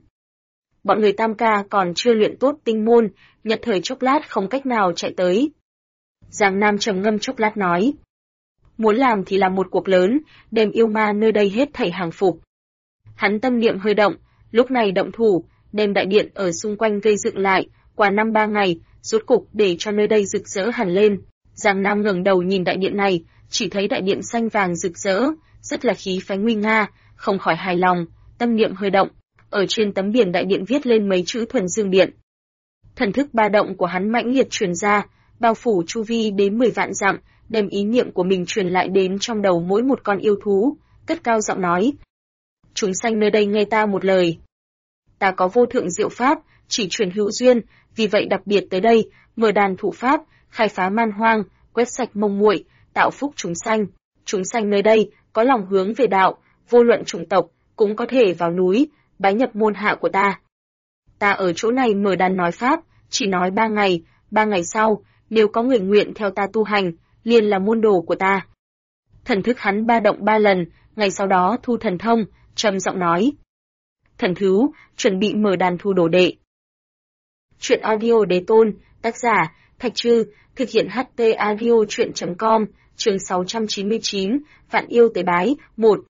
Bọn người Tam Ca còn chưa luyện tốt tinh môn, nhất thời chốc lát không cách nào chạy tới. Giang Nam trầm ngâm chốc lát nói. Muốn làm thì làm một cuộc lớn, đem yêu ma nơi đây hết thảy hàng phục. Hắn tâm niệm hơi động, lúc này động thủ, đem đại điện ở xung quanh gây dựng lại, qua 5-3 ngày, rốt cục để cho nơi đây rực rỡ hẳn lên. Giang Nam ngẩng đầu nhìn đại điện này, chỉ thấy đại điện xanh vàng rực rỡ, rất là khí phái nguy nga, không khỏi hài lòng, tâm niệm hơi động, ở trên tấm biển đại điện viết lên mấy chữ Thuần Dương Điện. Thần thức ba động của hắn mãnh liệt truyền ra, bao phủ chu vi đến 10 vạn dặm, đem ý niệm của mình truyền lại đến trong đầu mỗi một con yêu thú, cất cao giọng nói: "Chúng sanh nơi đây nghe ta một lời. Ta có vô thượng diệu pháp, chỉ truyền hữu duyên, vì vậy đặc biệt tới đây, mở đàn thủ pháp, khai phá man hoang, quét sạch mông muội, tạo phúc chúng sanh. Chúng sanh nơi đây có lòng hướng về đạo, vô luận chủng tộc, cũng có thể vào núi, bái nhập môn hạ của ta. Ta ở chỗ này mở đàn nói pháp, chỉ nói 3 ngày sau, nếu có người nguyện theo ta tu hành, liền là môn đồ của ta." Thần thức hắn ba động 3 lần, ngày sau đó thu thần thông, trầm giọng nói: "Thần thứ, chuẩn bị mở đàn thu đồ đệ." Chuyện audio Đế Tôn, tác giả Thạch Trư, thực hiện HT Audio Truyện.com, chương 699, Vạn Yêu Tế Bái, 1.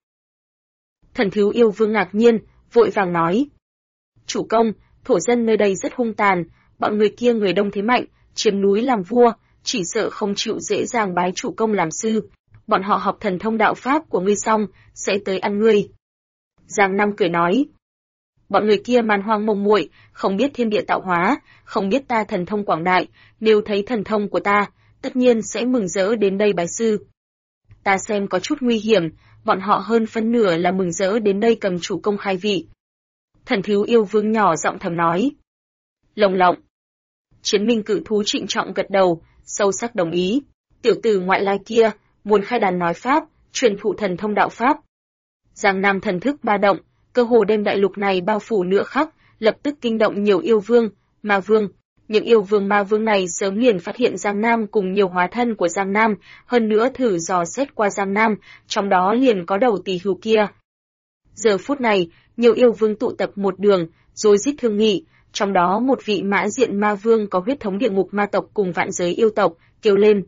Thần Thiếu Yêu Vương ngạc nhiên, vội vàng nói: "Chủ công, thổ dân nơi đây rất hung tàn, bọn người kia người đông thế mạnh, chiếm núi làm vua, chỉ sợ không chịu dễ dàng bái chủ công làm sư. Bọn họ học thần thông đạo pháp của ngươi xong, sẽ tới ăn ngươi." Giang Nam cười nói: "Bọn người kia man hoang mông muội, không biết thiên địa tạo hóa, không biết ta thần thông quảng đại, nếu thấy thần thông của ta, tất nhiên sẽ mừng rỡ đến đây bái sư. Ta xem có chút nguy hiểm, bọn họ hơn phân nửa là mừng rỡ đến đây cầm chủ công khai vị." Thần Thiếu Yêu Vương nhỏ giọng thầm nói: "Lồng lộng." Chiến minh cự thú trịnh trọng gật đầu, sâu sắc đồng ý. Tiểu tử ngoại lai kia, muốn khai đàn nói pháp, truyền thụ thần thông đạo pháp. Giang Nam thần thức ba động, cơ hồ đem đại lục này bao phủ nửa khắc, lập tức kinh động nhiều yêu vương, ma vương. Những yêu vương ma vương này sớm liền phát hiện Giang Nam cùng nhiều hóa thân của Giang Nam, hơn nữa thử dò xét qua Giang Nam, trong đó liền có đầu tỳ hưu kia. Giờ phút này, nhiều yêu vương tụ tập một đường, rối rít thương nghị, trong đó một vị mã diện ma vương có huyết thống địa ngục ma tộc cùng vạn giới yêu tộc, kêu lên.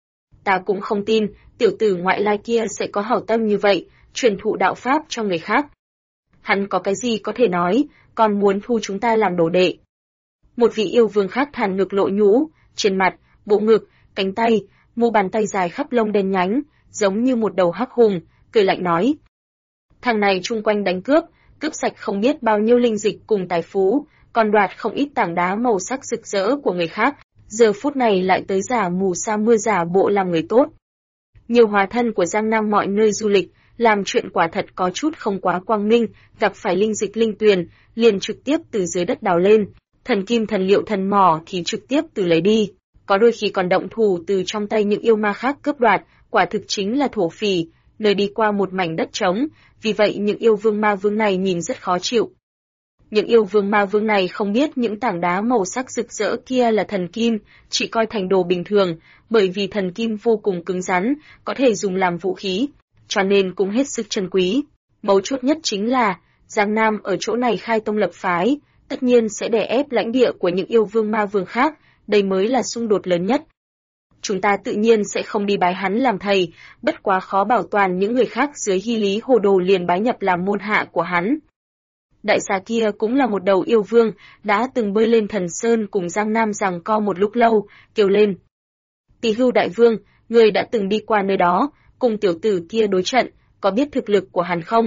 Ta cũng không tin, tiểu tử ngoại lai kia sẽ có hảo tâm như vậy, truyền thụ đạo pháp cho người khác. Hắn có cái gì có thể nói, còn muốn thu chúng ta làm đồ đệ. Một vị yêu vương khác thản ngực lộ nhũ, trên mặt, bộ ngực, cánh tay, mu bàn tay dài khắp lông đen nhánh, giống như một đầu hắc hùng, cười lạnh nói. Thằng này chung quanh đánh cướp sạch không biết bao nhiêu linh dịch cùng tài phú, còn đoạt không ít tảng đá màu sắc rực rỡ của người khác, giờ phút này lại tới giả mù sa mưa giả bộ làm người tốt. Nhiều hóa thân của Giang Nam mọi nơi du lịch, làm chuyện quả thật có chút không quá quang minh, gặp phải linh dịch linh tuyền, liền trực tiếp từ dưới đất đào lên, thần kim thần liệu thần mỏ thì trực tiếp từ lấy đi, có đôi khi còn động thủ từ trong tay những yêu ma khác cướp đoạt, quả thực chính là thổ phỉ, nơi đi qua một mảnh đất trống, vì vậy những yêu vương ma vương này nhìn rất khó chịu. Những yêu vương ma vương này không biết những tảng đá màu sắc rực rỡ kia là thần kim, chỉ coi thành đồ bình thường, bởi vì thần kim vô cùng cứng rắn, có thể dùng làm vũ khí, cho nên cũng hết sức trân quý. Mấu chốt nhất chính là, Giang Nam ở chỗ này khai tông lập phái, tất nhiên sẽ đè ép lãnh địa của những yêu vương ma vương khác, đây mới là xung đột lớn nhất. Chúng ta tự nhiên sẽ không đi bái hắn làm thầy, bất quá khó bảo toàn những người khác dưới hy lý hồ đồ liền bái nhập làm môn hạ của hắn. Đại xà kia cũng là một đầu yêu vương, đã từng bơi lên thần sơn cùng Giang Nam giằng co một lúc lâu, kêu lên. Tỳ hưu đại vương, người đã từng đi qua nơi đó, cùng tiểu tử kia đối trận, có biết thực lực của hắn không?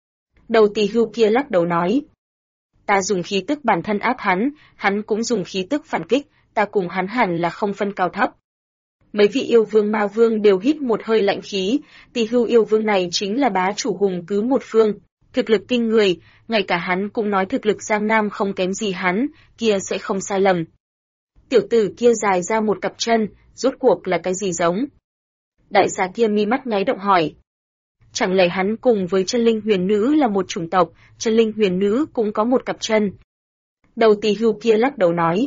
Đầu tỳ hưu kia lắc đầu nói. Ta dùng khí tức bản thân áp hắn cũng dùng khí tức phản kích, ta cùng hắn hẳn là không phân cao thấp. Mấy vị yêu vương ma vương đều hít một hơi lạnh khí, tỳ hưu yêu vương này chính là bá chủ hùng cứ một phương, thực lực kinh người, ngay cả hắn cũng nói thực lực Giang Nam không kém gì hắn, kia sẽ không sai lầm. Tiểu tử kia dài ra một cặp chân, rốt cuộc là cái gì giống? Đại xà kia mi mắt nháy động hỏi. Chẳng lẽ hắn cùng với chân linh huyền nữ là một chủng tộc, chân linh huyền nữ cũng có một cặp chân? Đầu tỳ hưu kia lắc đầu nói.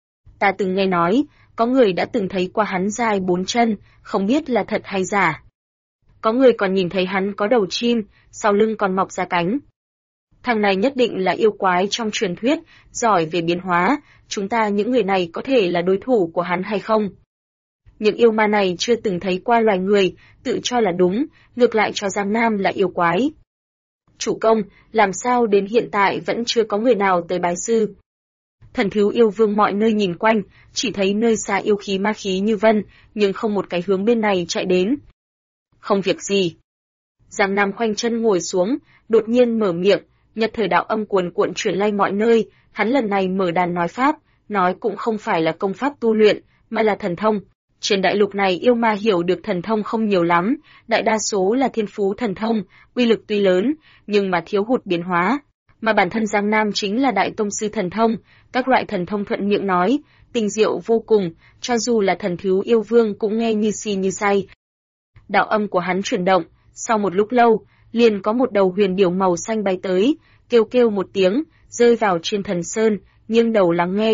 Ta từng nghe nói, có người đã từng thấy qua hắn dài 4 chân, không biết là thật hay giả. Có người còn nhìn thấy hắn có đầu chim, sau lưng còn mọc ra cánh. Thằng này nhất định là yêu quái trong truyền thuyết, giỏi về biến hóa, chúng ta những người này có thể là đối thủ của hắn hay không? Những yêu ma này chưa từng thấy qua loài người, tự cho là đúng, ngược lại cho Giang Nam là yêu quái. Chủ công, làm sao đến hiện tại vẫn chưa có người nào tới bái sư? Thần thiếu yêu vương mọi nơi nhìn quanh, chỉ thấy nơi xa yêu khí ma khí như vân, nhưng không một cái hướng bên này chạy đến. Không việc gì. Giang Nam khoanh chân ngồi xuống, đột nhiên mở miệng, nhật thời đạo âm cuồn cuộn truyền lay mọi nơi, hắn lần này mở đàn nói pháp, nói cũng không phải là công pháp tu luyện, mà là thần thông. Trên đại lục này yêu ma hiểu được thần thông không nhiều lắm, đại đa số là thiên phú thần thông, uy lực tuy lớn, nhưng mà thiếu hụt biến hóa. Mà bản thân Giang Nam chính là đại tông sư thần thông, các loại thần thông thuận miệng nói, tinh diệu vô cùng, cho dù là thần thiếu yêu vương cũng nghe như si như say. Đạo âm của hắn chuyển động, sau một lúc lâu, liền có một đầu huyền điểu màu xanh bay tới, kêu kêu một tiếng, rơi vào trên thần sơn, nghiêng đầu lắng nghe.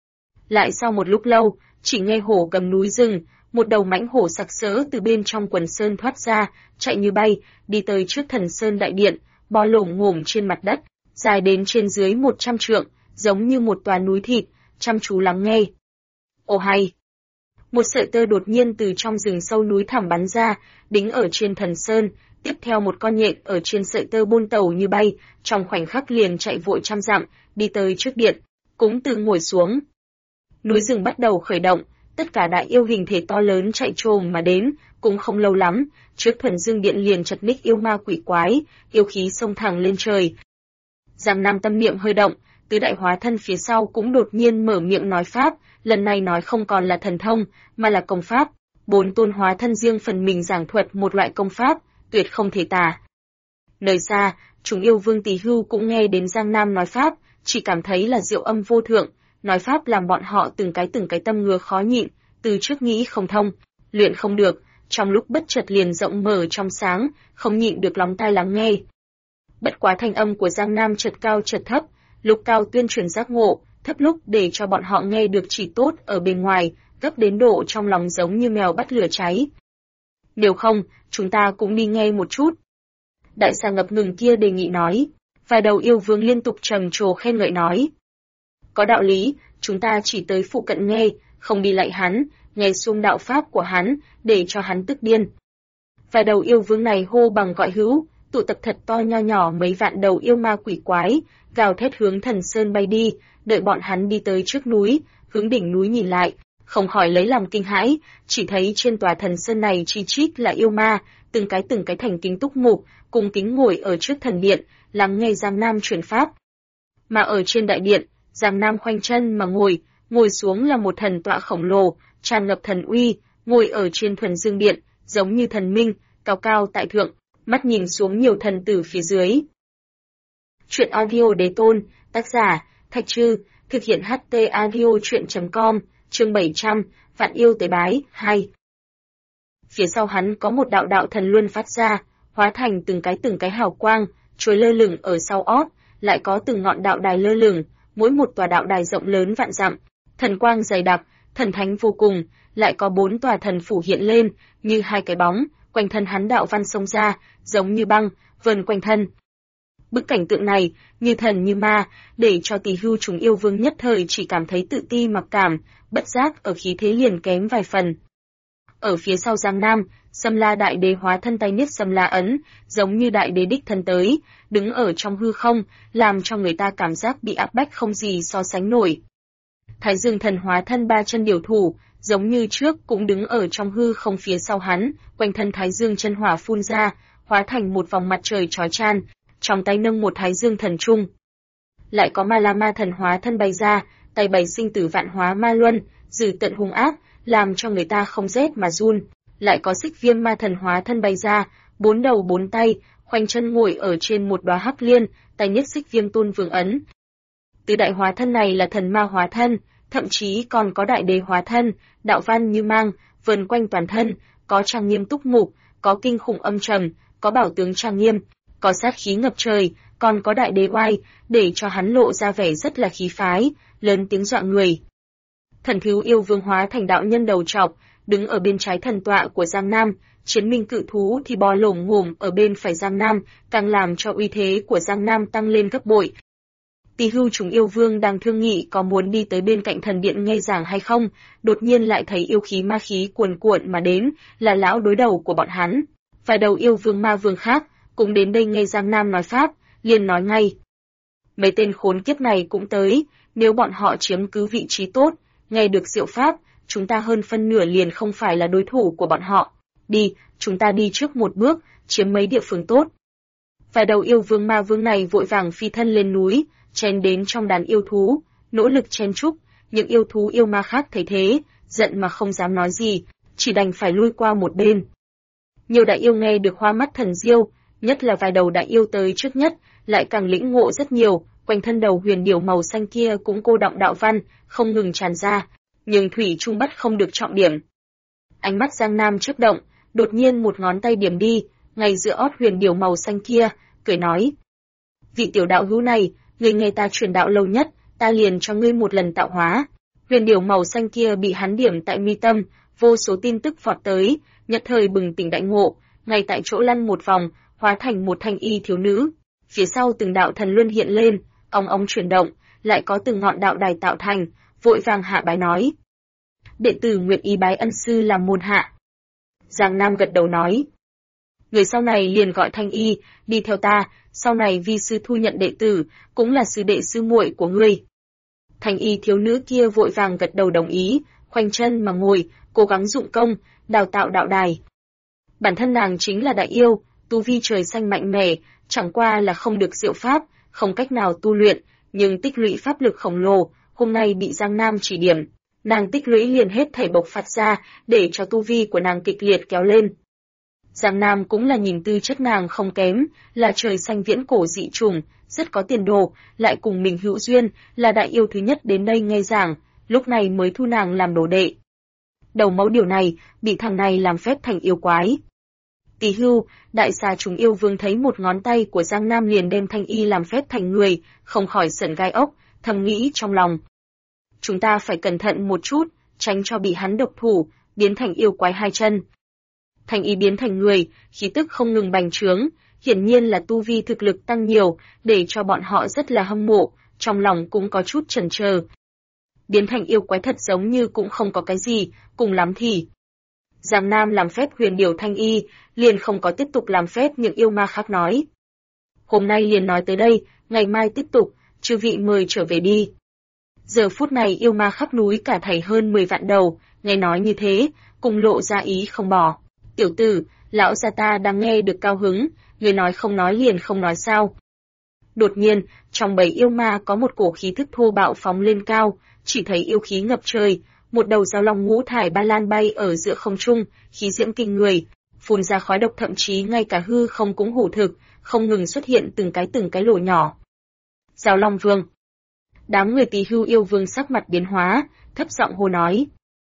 Lại sau một lúc lâu, chỉ nghe hổ gầm núi rừng, một đầu mãnh hổ sặc sỡ từ bên trong quần sơn thoát ra, chạy như bay, đi tới trước thần sơn đại điện, bò lổm ngổm trên mặt đất, dài đến trên dưới 100 trượng, giống như một tòa núi thịt, chăm chú lắng nghe. Ồ hay! Một sợi tơ đột nhiên từ trong rừng sâu núi thẳm bắn ra, đính ở trên thần sơn, tiếp theo một con nhện ở trên sợi tơ buôn tàu như bay, trong khoảnh khắc liền chạy vội trăm dặm, đi tới trước điện, cũng tự ngồi xuống. Núi rừng bắt đầu khởi động, tất cả đại yêu hình thể to lớn chạy trồm mà đến, cũng không lâu lắm, trước thuần dương điện liền chật ních yêu ma quỷ quái, yêu khí xông thẳng lên trời. Giang Nam tâm niệm hơi động, tứ đại hóa thân phía sau cũng đột nhiên mở miệng nói pháp, lần này nói không còn là thần thông, mà là công pháp. 4 tôn hóa thân riêng phần mình giảng thuật một loại công pháp, tuyệt không thể tả. Nơi xa, chúng yêu vương Tỳ Hưu cũng nghe đến Giang Nam nói pháp, chỉ cảm thấy là diệu âm vô thượng, nói pháp làm bọn họ từng cái tâm ngứa khó nhịn, từ trước nghĩ không thông, luyện không được, trong lúc bất chợt liền rộng mở trong sáng, không nhịn được lóng tai lắng nghe. Bất quá thanh âm của Giang Nam chợt cao chợt thấp, lúc cao tuyên truyền giác ngộ, thấp lúc để cho bọn họ nghe được chỉ tốt ở bên ngoài, gấp đến độ trong lòng giống như mèo bắt lửa cháy. Nếu không, chúng ta cũng đi nghe một chút. Đại xà ngập ngừng kia đề nghị nói, vài đầu yêu vương liên tục trầm trồ khen ngợi nói. Có đạo lý, chúng ta chỉ tới phụ cận nghe, không đi lạy hắn, nghe xuông đạo pháp của hắn, để cho hắn tức điên. Vài đầu yêu vương này hô bằng gọi hữu, tụ tập thật to nho nhỏ mấy vạn đầu yêu ma quỷ quái, gào thét hướng Thần Sơn bay đi, đợi bọn hắn đi tới trước núi, hướng đỉnh núi nhìn lại, không khỏi lấy làm kinh hãi, chỉ thấy trên tòa Thần Sơn này chi chít là yêu ma, từng cái thành kính túc mục, cùng kính ngồi ở trước thần điện, lắng nghe Giang Nam truyền pháp. Mà ở trên đại điện, Giang Nam khoanh chân mà ngồi xuống là một thần tọa khổng lồ, tràn ngập thần uy, ngồi ở trên thuần dương điện, giống như thần minh, cao cao tại thượng, mắt nhìn xuống nhiều thần tử phía dưới. Truyện audio đế tôn, tác giả, Thạch Trư, thực hiện HT audio truyện.com, chương 700, Vạn yêu tế bái, 2. Phía sau hắn có một đạo thần luân phát ra, hóa thành từng cái hào quang, trôi lơ lửng ở sau ót, lại có từng ngọn đạo đài lơ lửng, mỗi một tòa đạo đài rộng lớn vạn dặm, thần quang dày đặc, thần thánh vô cùng, lại có 4 tòa thần phủ hiện lên, như hai cái bóng, quanh thân hắn đạo văn xông ra, giống như băng, vần quanh thân. Bức cảnh tượng này, như thần như ma, để cho Tỳ Hưu chúng yêu vương nhất thời chỉ cảm thấy tự ti mặc cảm, bất giác ở khí thế liền kém vài phần. Ở phía sau Giang Nam, Sâm La Đại Đế hóa thân tay niết Sâm La ấn, giống như đại đế đích thân tới, đứng ở trong hư không, làm cho người ta cảm giác bị áp bách không gì so sánh nổi. Thái Dương thần hóa thân 3 chân điều thủ, giống như trước cũng đứng ở trong hư không phía sau hắn, quanh thân Thái Dương chân hỏa phun ra, hóa thành một vòng mặt trời chói chan, trong tay nâng một Thái Dương thần trung. Lại có Ma La Ma thần hóa thân bay ra, tay bày sinh tử vạn hóa ma luân, dữ tận hung ác, làm cho người ta không rét mà run. Lại có Xích Viêm ma thần hóa thân bay ra, 4 đầu 4 tay, khoanh chân ngồi ở trên một đóa hắc liên, tay nhất Xích Viêm tôn vương ấn. Tứ đại hóa thân này là thần ma hóa thân, thậm chí còn có đại đế hóa thân, đạo văn như mang, vần quanh toàn thân, có trang nghiêm túc mục, có kinh khủng âm trầm, có bảo tướng trang nghiêm, có sát khí ngập trời, còn có đại đế oai, để cho hắn lộ ra vẻ rất là khí phái, lớn tiếng dọa người. Thần Thiếu Yêu Vương hóa thành đạo nhân đầu trọc, đứng ở bên trái thần tọa của Giang Nam, Chiến Minh Cự Thú thì bò lổm ngổm ở bên phải Giang Nam, càng làm cho uy thế của Giang Nam tăng lên gấp bội. Tỳ Hưu chúng yêu vương đang thương nghị có muốn đi tới bên cạnh thần điện nghe giảng hay không, đột nhiên lại thấy yêu khí ma khí cuồn cuộn mà đến, là lão đối đầu của bọn hắn. Vài đầu yêu vương ma vương khác cũng đến đây nghe Giang Nam nói pháp, liền nói ngay: mấy tên khốn kiếp này cũng tới, nếu bọn họ chiếm cứ vị trí tốt, nghe được diệu pháp, chúng ta hơn phân nửa liền không phải là đối thủ của bọn họ. Đi, chúng ta đi trước một bước, chiếm mấy địa phương tốt. Vài đầu yêu vương ma vương này vội vàng phi thân lên núi, chen đến trong đàn yêu thú, nỗ lực chen chúc, những yêu thú yêu ma khác thấy thế, giận mà không dám nói gì, chỉ đành phải lui qua một bên. Nhiều đại yêu nghe được hoa mắt thần diêu, nhất là vài đầu đại yêu tới trước nhất, lại càng lĩnh ngộ rất nhiều, quanh thân đầu huyền điểu màu xanh kia cũng cô đọng đạo văn, không ngừng tràn ra, nhưng thủy chung bắt không được trọng điểm. Ánh mắt Giang Nam chớp động, đột nhiên một ngón tay điểm đi, ngay giữa ót huyền điểu màu xanh kia, cười nói: vị tiểu đạo hữu này, người nghe ta truyền đạo lâu nhất, ta liền cho ngươi một lần tạo hóa. Huyền điểu màu xanh kia bị hắn điểm tại mi tâm, vô số tin tức vọt tới, nhất thời bừng tỉnh đại ngộ, ngay tại chỗ lăn một vòng, hóa thành một thanh y thiếu nữ. Phía sau từng đạo thần luân hiện lên, ong ong chuyển động, lại có từng ngọn đạo đài tạo thành, vội vàng hạ bái nói: đệ tử nguyện ý bái ân sư làm môn hạ. Giang Nam gật đầu nói: người sau này liền gọi thanh y, đi theo ta, sau này vi sư thu nhận đệ tử, cũng là sư đệ sư muội của ngươi. Thanh y thiếu nữ kia vội vàng gật đầu đồng ý, khoanh chân mà ngồi, cố gắng dụng công, đào tạo đạo đài. Bản thân nàng chính là đại yêu, tu vi trời xanh mạnh mẽ, chẳng qua là không được diệu pháp, không cách nào tu luyện, nhưng tích lũy pháp lực khổng lồ, hôm nay bị Giang Nam chỉ điểm, nàng tích lũy liền hết thảy bộc phát ra, để cho tu vi của nàng kịch liệt kéo lên. Giang Nam cũng là nhìn tư chất nàng không kém, là trời xanh viễn cổ dị chủng, rất có tiền đồ, lại cùng mình hữu duyên, là đại yêu thứ nhất đến đây nghe giảng, lúc này mới thu nàng làm đồ đệ. Đầu mẫu điều này, bị thằng này làm phép thành yêu quái. Tỳ Hưu, đại xà trùng yêu vương thấy một ngón tay của Giang Nam liền đem Thanh Y làm phép thành người, không khỏi sởn gai ốc, thầm nghĩ trong lòng. Chúng ta phải cẩn thận một chút, tránh cho bị hắn độc thủ, biến thành yêu quái hai chân. Thanh Y biến thành người, khí tức không ngừng bành trướng, hiển nhiên là tu vi thực lực tăng nhiều, để cho bọn họ rất là hâm mộ, trong lòng cũng có chút chần chờ. Biến thành yêu quái thật giống như cũng không có cái gì, cùng lắm thì Giang Nam làm phép huyền điều Thanh Y, liền không có tiếp tục làm phép những yêu ma khác nói. Hôm nay liền nói tới đây, ngày mai tiếp tục, chư vị mời trở về đi. Giờ phút này yêu ma khắp núi cả thảy hơn 10 vạn đầu, nghe nói như thế, cùng lộ ra ý không bỏ. Tiểu tử, lão gia ta đang nghe được cao hứng, người nói không nói liền không nói sao. Đột nhiên, trong bầy yêu ma có một cổ khí thức thô bạo phóng lên cao, chỉ thấy yêu khí ngập trời, một đầu dao long ngũ thải ba lan bay ở giữa không trung, khí diễm kinh người, phun ra khói độc thậm chí ngay cả hư không cũng hủ thực, không ngừng xuất hiện từng cái lỗ nhỏ. Dao long vương. Đám người Tỳ Hưu yêu vương sắc mặt biến hóa, thấp giọng hô nói.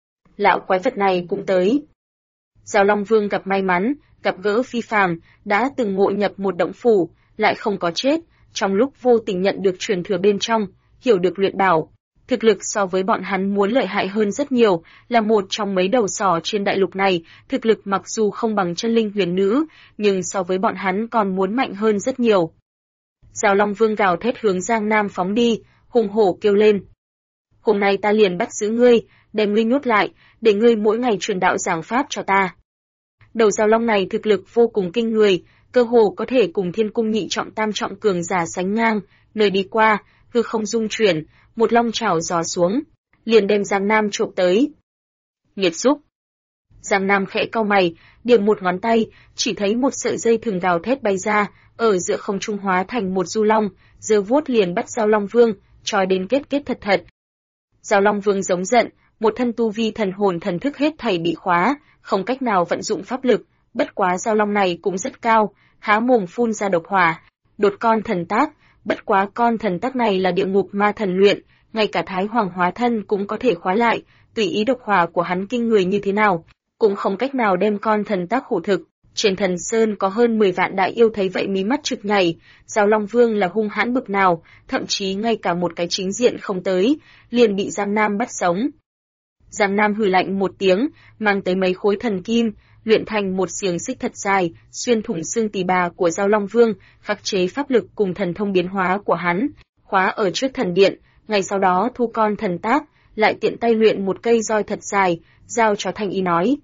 Lão quái vật này cũng tới. Dao long vương gặp may mắn, gặp gỡ phi phàm, đã từng ngộ nhập một động phủ, lại không có chết, trong lúc vô tình nhận được truyền thừa bên trong, hiểu được luyện bảo. Thực lực so với bọn hắn muốn lợi hại hơn rất nhiều, là một trong mấy đầu sỏ trên đại lục này, thực lực mặc dù không bằng chân linh huyền nữ, nhưng so với bọn hắn còn muốn mạnh hơn rất nhiều. Dao long vương gào thét hướng Giang Nam phóng đi, hùng hổ kêu lên. Hôm nay ta liền bắt giữ ngươi, đem ngươi nhốt lại, để ngươi mỗi ngày truyền đạo giảng pháp cho ta. Đầu dao long này thực lực vô cùng kinh người, cơ hồ có thể cùng thiên cung nhị trọng tam trọng cường giả sánh ngang, nơi đi qua, hư không dung chuyển, một long chảo gió xuống, liền đem Giang Nam chộp tới. Nghiệt xúc. Giang Nam khẽ cau mày, điểm một ngón tay, chỉ thấy một sợi dây thừng gào thét bay ra, ở giữa không trung hóa thành một du long, giơ vuốt liền bắt Dao Long Vương, trói đến kết thật thật. Dao Long Vương giống giận, một thân tu vi thần hồn thần thức hết thảy bị khóa, không cách nào vận dụng pháp lực, bất quá Dao Long này cũng rất cao, há mồm phun ra độc hỏa, đột con thần tác, bất quá con thần tác này là địa ngục ma thần luyện, ngay cả Thái Hoàng hóa thân cũng có thể khóa lại, tùy ý độc hỏa của hắn kinh người như thế nào, cũng không cách nào đem con thần tác hủ thực. Trên thần sơn có hơn 10 vạn đại yêu thấy vậy mí mắt trực nhảy, Dao Long Vương là hung hãn bực nào, thậm chí ngay cả một cái chính diện không tới, liền bị Giang Nam bắt sống. Giang Nam hừ lạnh một tiếng, mang tới mấy khối thần kim, luyện thành một xiềng xích thật dài, xuyên thủng xương tỳ bà của Dao Long Vương, khắc chế pháp lực cùng thần thông biến hóa của hắn, khóa ở trước thần điện, ngày sau đó thu con thần tác, lại tiện tay luyện một cây roi thật dài, giao cho Thanh Y nói.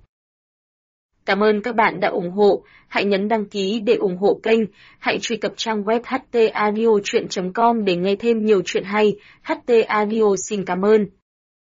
Cảm ơn các bạn đã ủng hộ, hãy nhấn đăng ký để ủng hộ kênh, hãy truy cập trang web htaudio.com để nghe thêm nhiều chuyện hay, HT Audio xin cảm ơn.